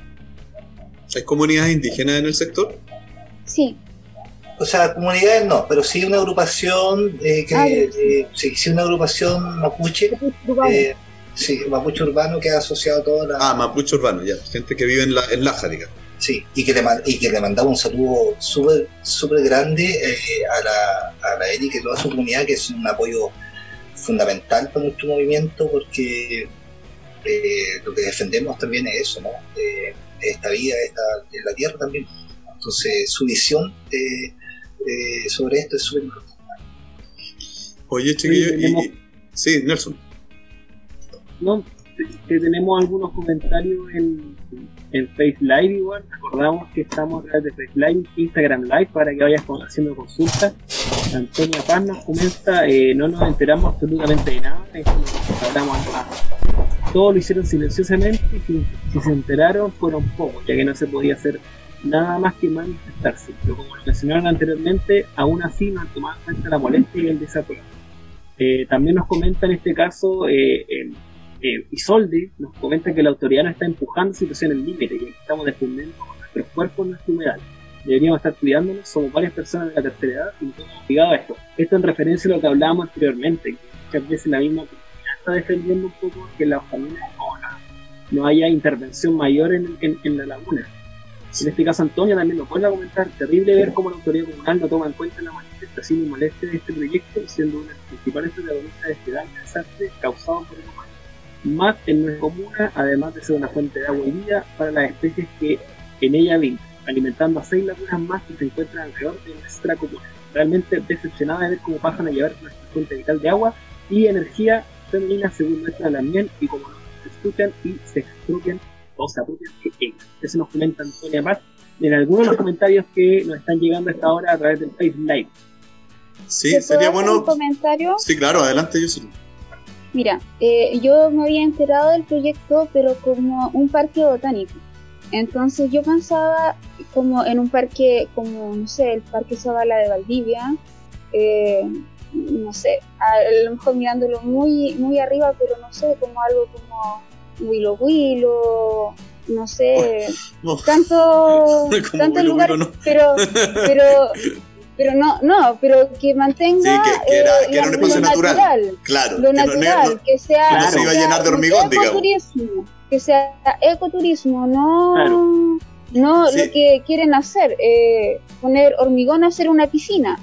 A. ¿Hay comunidades indígenas en el sector? Sí. O sea, comunidades no, pero sí una agrupación, eh, que, Ah, eh, sí, sí una agrupación mapuche, Urbano. eh, sí, mapuche urbano que ha asociado toda la... Ah, mapuche urbano, ya. Gente que vive en, la, en Laja, digamos. Sí, y que le, man- y que le mandaba un saludo súper súper grande eh, a la a la Erika y toda su comunidad, que es un apoyo fundamental para nuestro movimiento, porque eh, lo que defendemos también es eso, ¿no? Eh, esta vida, esta, de la tierra también. Entonces, su visión eh, eh, sobre esto es súper importante. Oye, chiquillo, Sí, y, tenemos- y- sí, Nelson. No, que tenemos algunos comentarios en, en Face Live igual. Recordamos que estamos a través de Face Live, Instagram Live, para que vayas con- haciendo consultas. Antonia Paz nos comenta, eh, no nos enteramos absolutamente de nada, esto es lo que hablamos antes. Todos lo hicieron silenciosamente y si, si se enteraron fueron pocos, ya que no se podía hacer nada más que manifestarse. Pero como lo mencionaron anteriormente, aún así no han tomado en cuenta la molestia y el desapego. Eh, también nos comenta en este caso eh, eh, eh, Isolde, nos comenta que la autoridad nos está empujando situaciones límite y que estamos defendiendo con nuestros cuerpos nuestro humedal. Deberíamos estar cuidándonos, somos varias personas de la tercera edad y nos hemos obligado a esto. Esto en referencia a lo que hablábamos anteriormente, que muchas veces la misma comunidad está defendiendo un poco que las familias no, no, no haya intervención mayor en, en, en la laguna. En este caso Antonio también nos vuelve a comentar, terrible ver cómo la autoridad comunal no toma en cuenta la manifestación y molestia de este proyecto, siendo una de las principales protagonistas de este daño y desastre causado por el humano. Más en nuestra comuna, además de ser una fuente de agua y vida para las especies que en ella viven, alimentando a seis lagunas más que se encuentran alrededor de nuestra comuna. Realmente decepcionada de ver cómo pasan a llevar nuestra fuente vital de agua y energía femenina según nuestra también, y como nos escuchan y se expropian o se apropian de ellas. Eso nos comenta Antonia Paz en algunos de los comentarios que nos están llegando a esta hora a través del Facebook Live. Sí, ¿Te puedo sería hacer bueno. un comentario? Sí, claro, adelante, yo sí. Mira, eh, yo me había enterado del proyecto, pero como un parque botánico. Entonces yo pensaba como en un parque, como, no sé, el Parque Zavala de Valdivia, eh, no sé, a lo mejor mirándolo muy muy arriba, pero no sé, como algo como Huilo Huilo, no sé, No. tanto, Como tantos Huilo lugares, Huilo, no. pero, pero, pero no, no, pero que mantenga Sí, que- que era- eh, que era un la- espacio lo natural. Claro, lo que no- natural, no- que sea, que no que se iba a sea- llenar de no hormigón, sea digamos. ecoturismo, que sea ecoturismo, no, Claro. no Sí. lo que quieren hacer, eh, poner hormigón a hacer una piscina.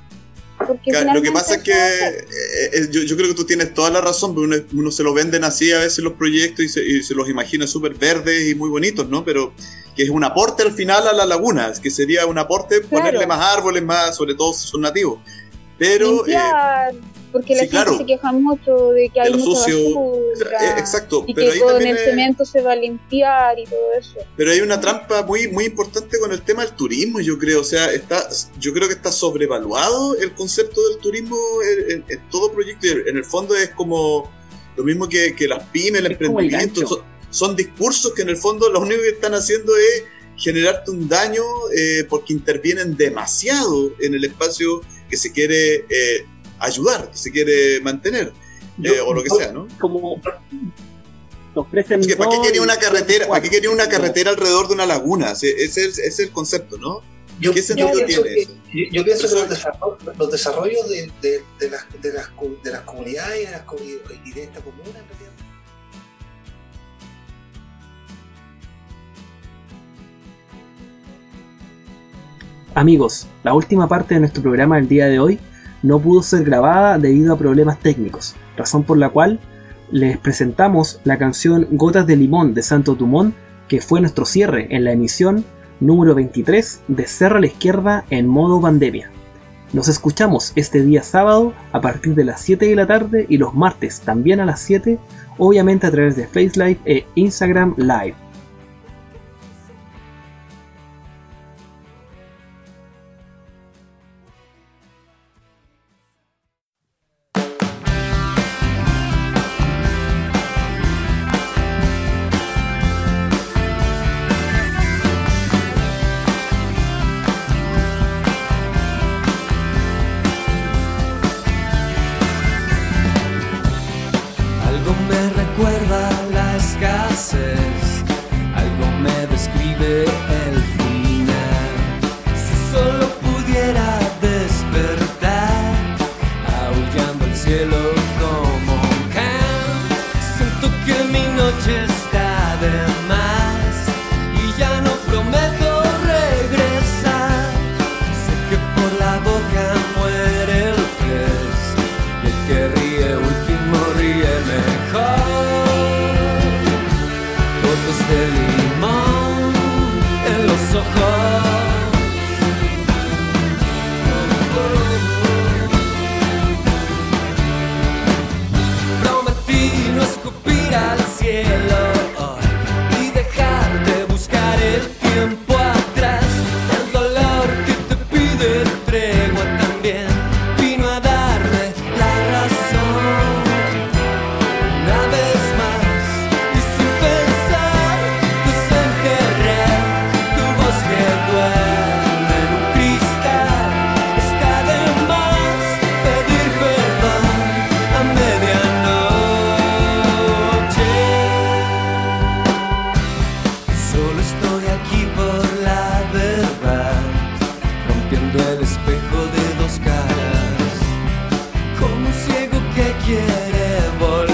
Porque Claro, lo que finalmente pasa es que eh, eh, yo, yo creo que tú tienes toda la razón, porque uno, uno se lo venden así a veces los proyectos y se, y se los imagina súper verdes y muy bonitos, ¿no? Pero que es un aporte al final a la laguna, es que sería un aporte ponerle más árboles, más, sobre todo si son nativos. Pero, eh, limpiar, porque la sí, gente claro. se queja mucho de que hay lo mucha sucio, basura, eh, exacto, y pero que ahí con también el es- cemento se va a limpiar y todo eso. Pero hay una trampa muy muy importante con el tema del turismo, yo creo. O sea, está, yo creo que está sobrevaluado el concepto del turismo en, en- en todo proyecto. Y en el fondo es como lo mismo que, que las pymes, el Es como el emprendimiento. gancho. Son, son discursos que en el fondo lo único que están haciendo es generarte un daño eh, porque intervienen demasiado en el espacio que se quiere eh, ayudar, que se quiere mantener, Yo- eh, o lo que yo- sea, ¿no? Como te ofrecen Es que, ¿para qué dos quería una y- carretera? ¿Para qué quería una cuatro. carretera alrededor de una laguna? Ese ese es, ese es el concepto, ¿no? Yo, ¿Qué yo sentido pienso tiene que, eso? yo, yo pienso que Eso- los desarrollos, los desarrollos de, de, de, las, de, las, co- de las comunidades y de, las, co- y de esta comuna en realidad, Amigos, la última parte de nuestro programa del día de hoy no pudo ser grabada debido a problemas técnicos, razón por la cual les presentamos la canción Gotas de Limón de Santo Dumont, que fue nuestro cierre en la emisión número veintitrés de Cerro a la Izquierda en modo pandemia. Nos escuchamos este día sábado a partir de las siete de la tarde y los martes también a las siete, obviamente a través de Face Live e Instagram Live. mirando al espejo de dos caras, como un ciego que quiere volver.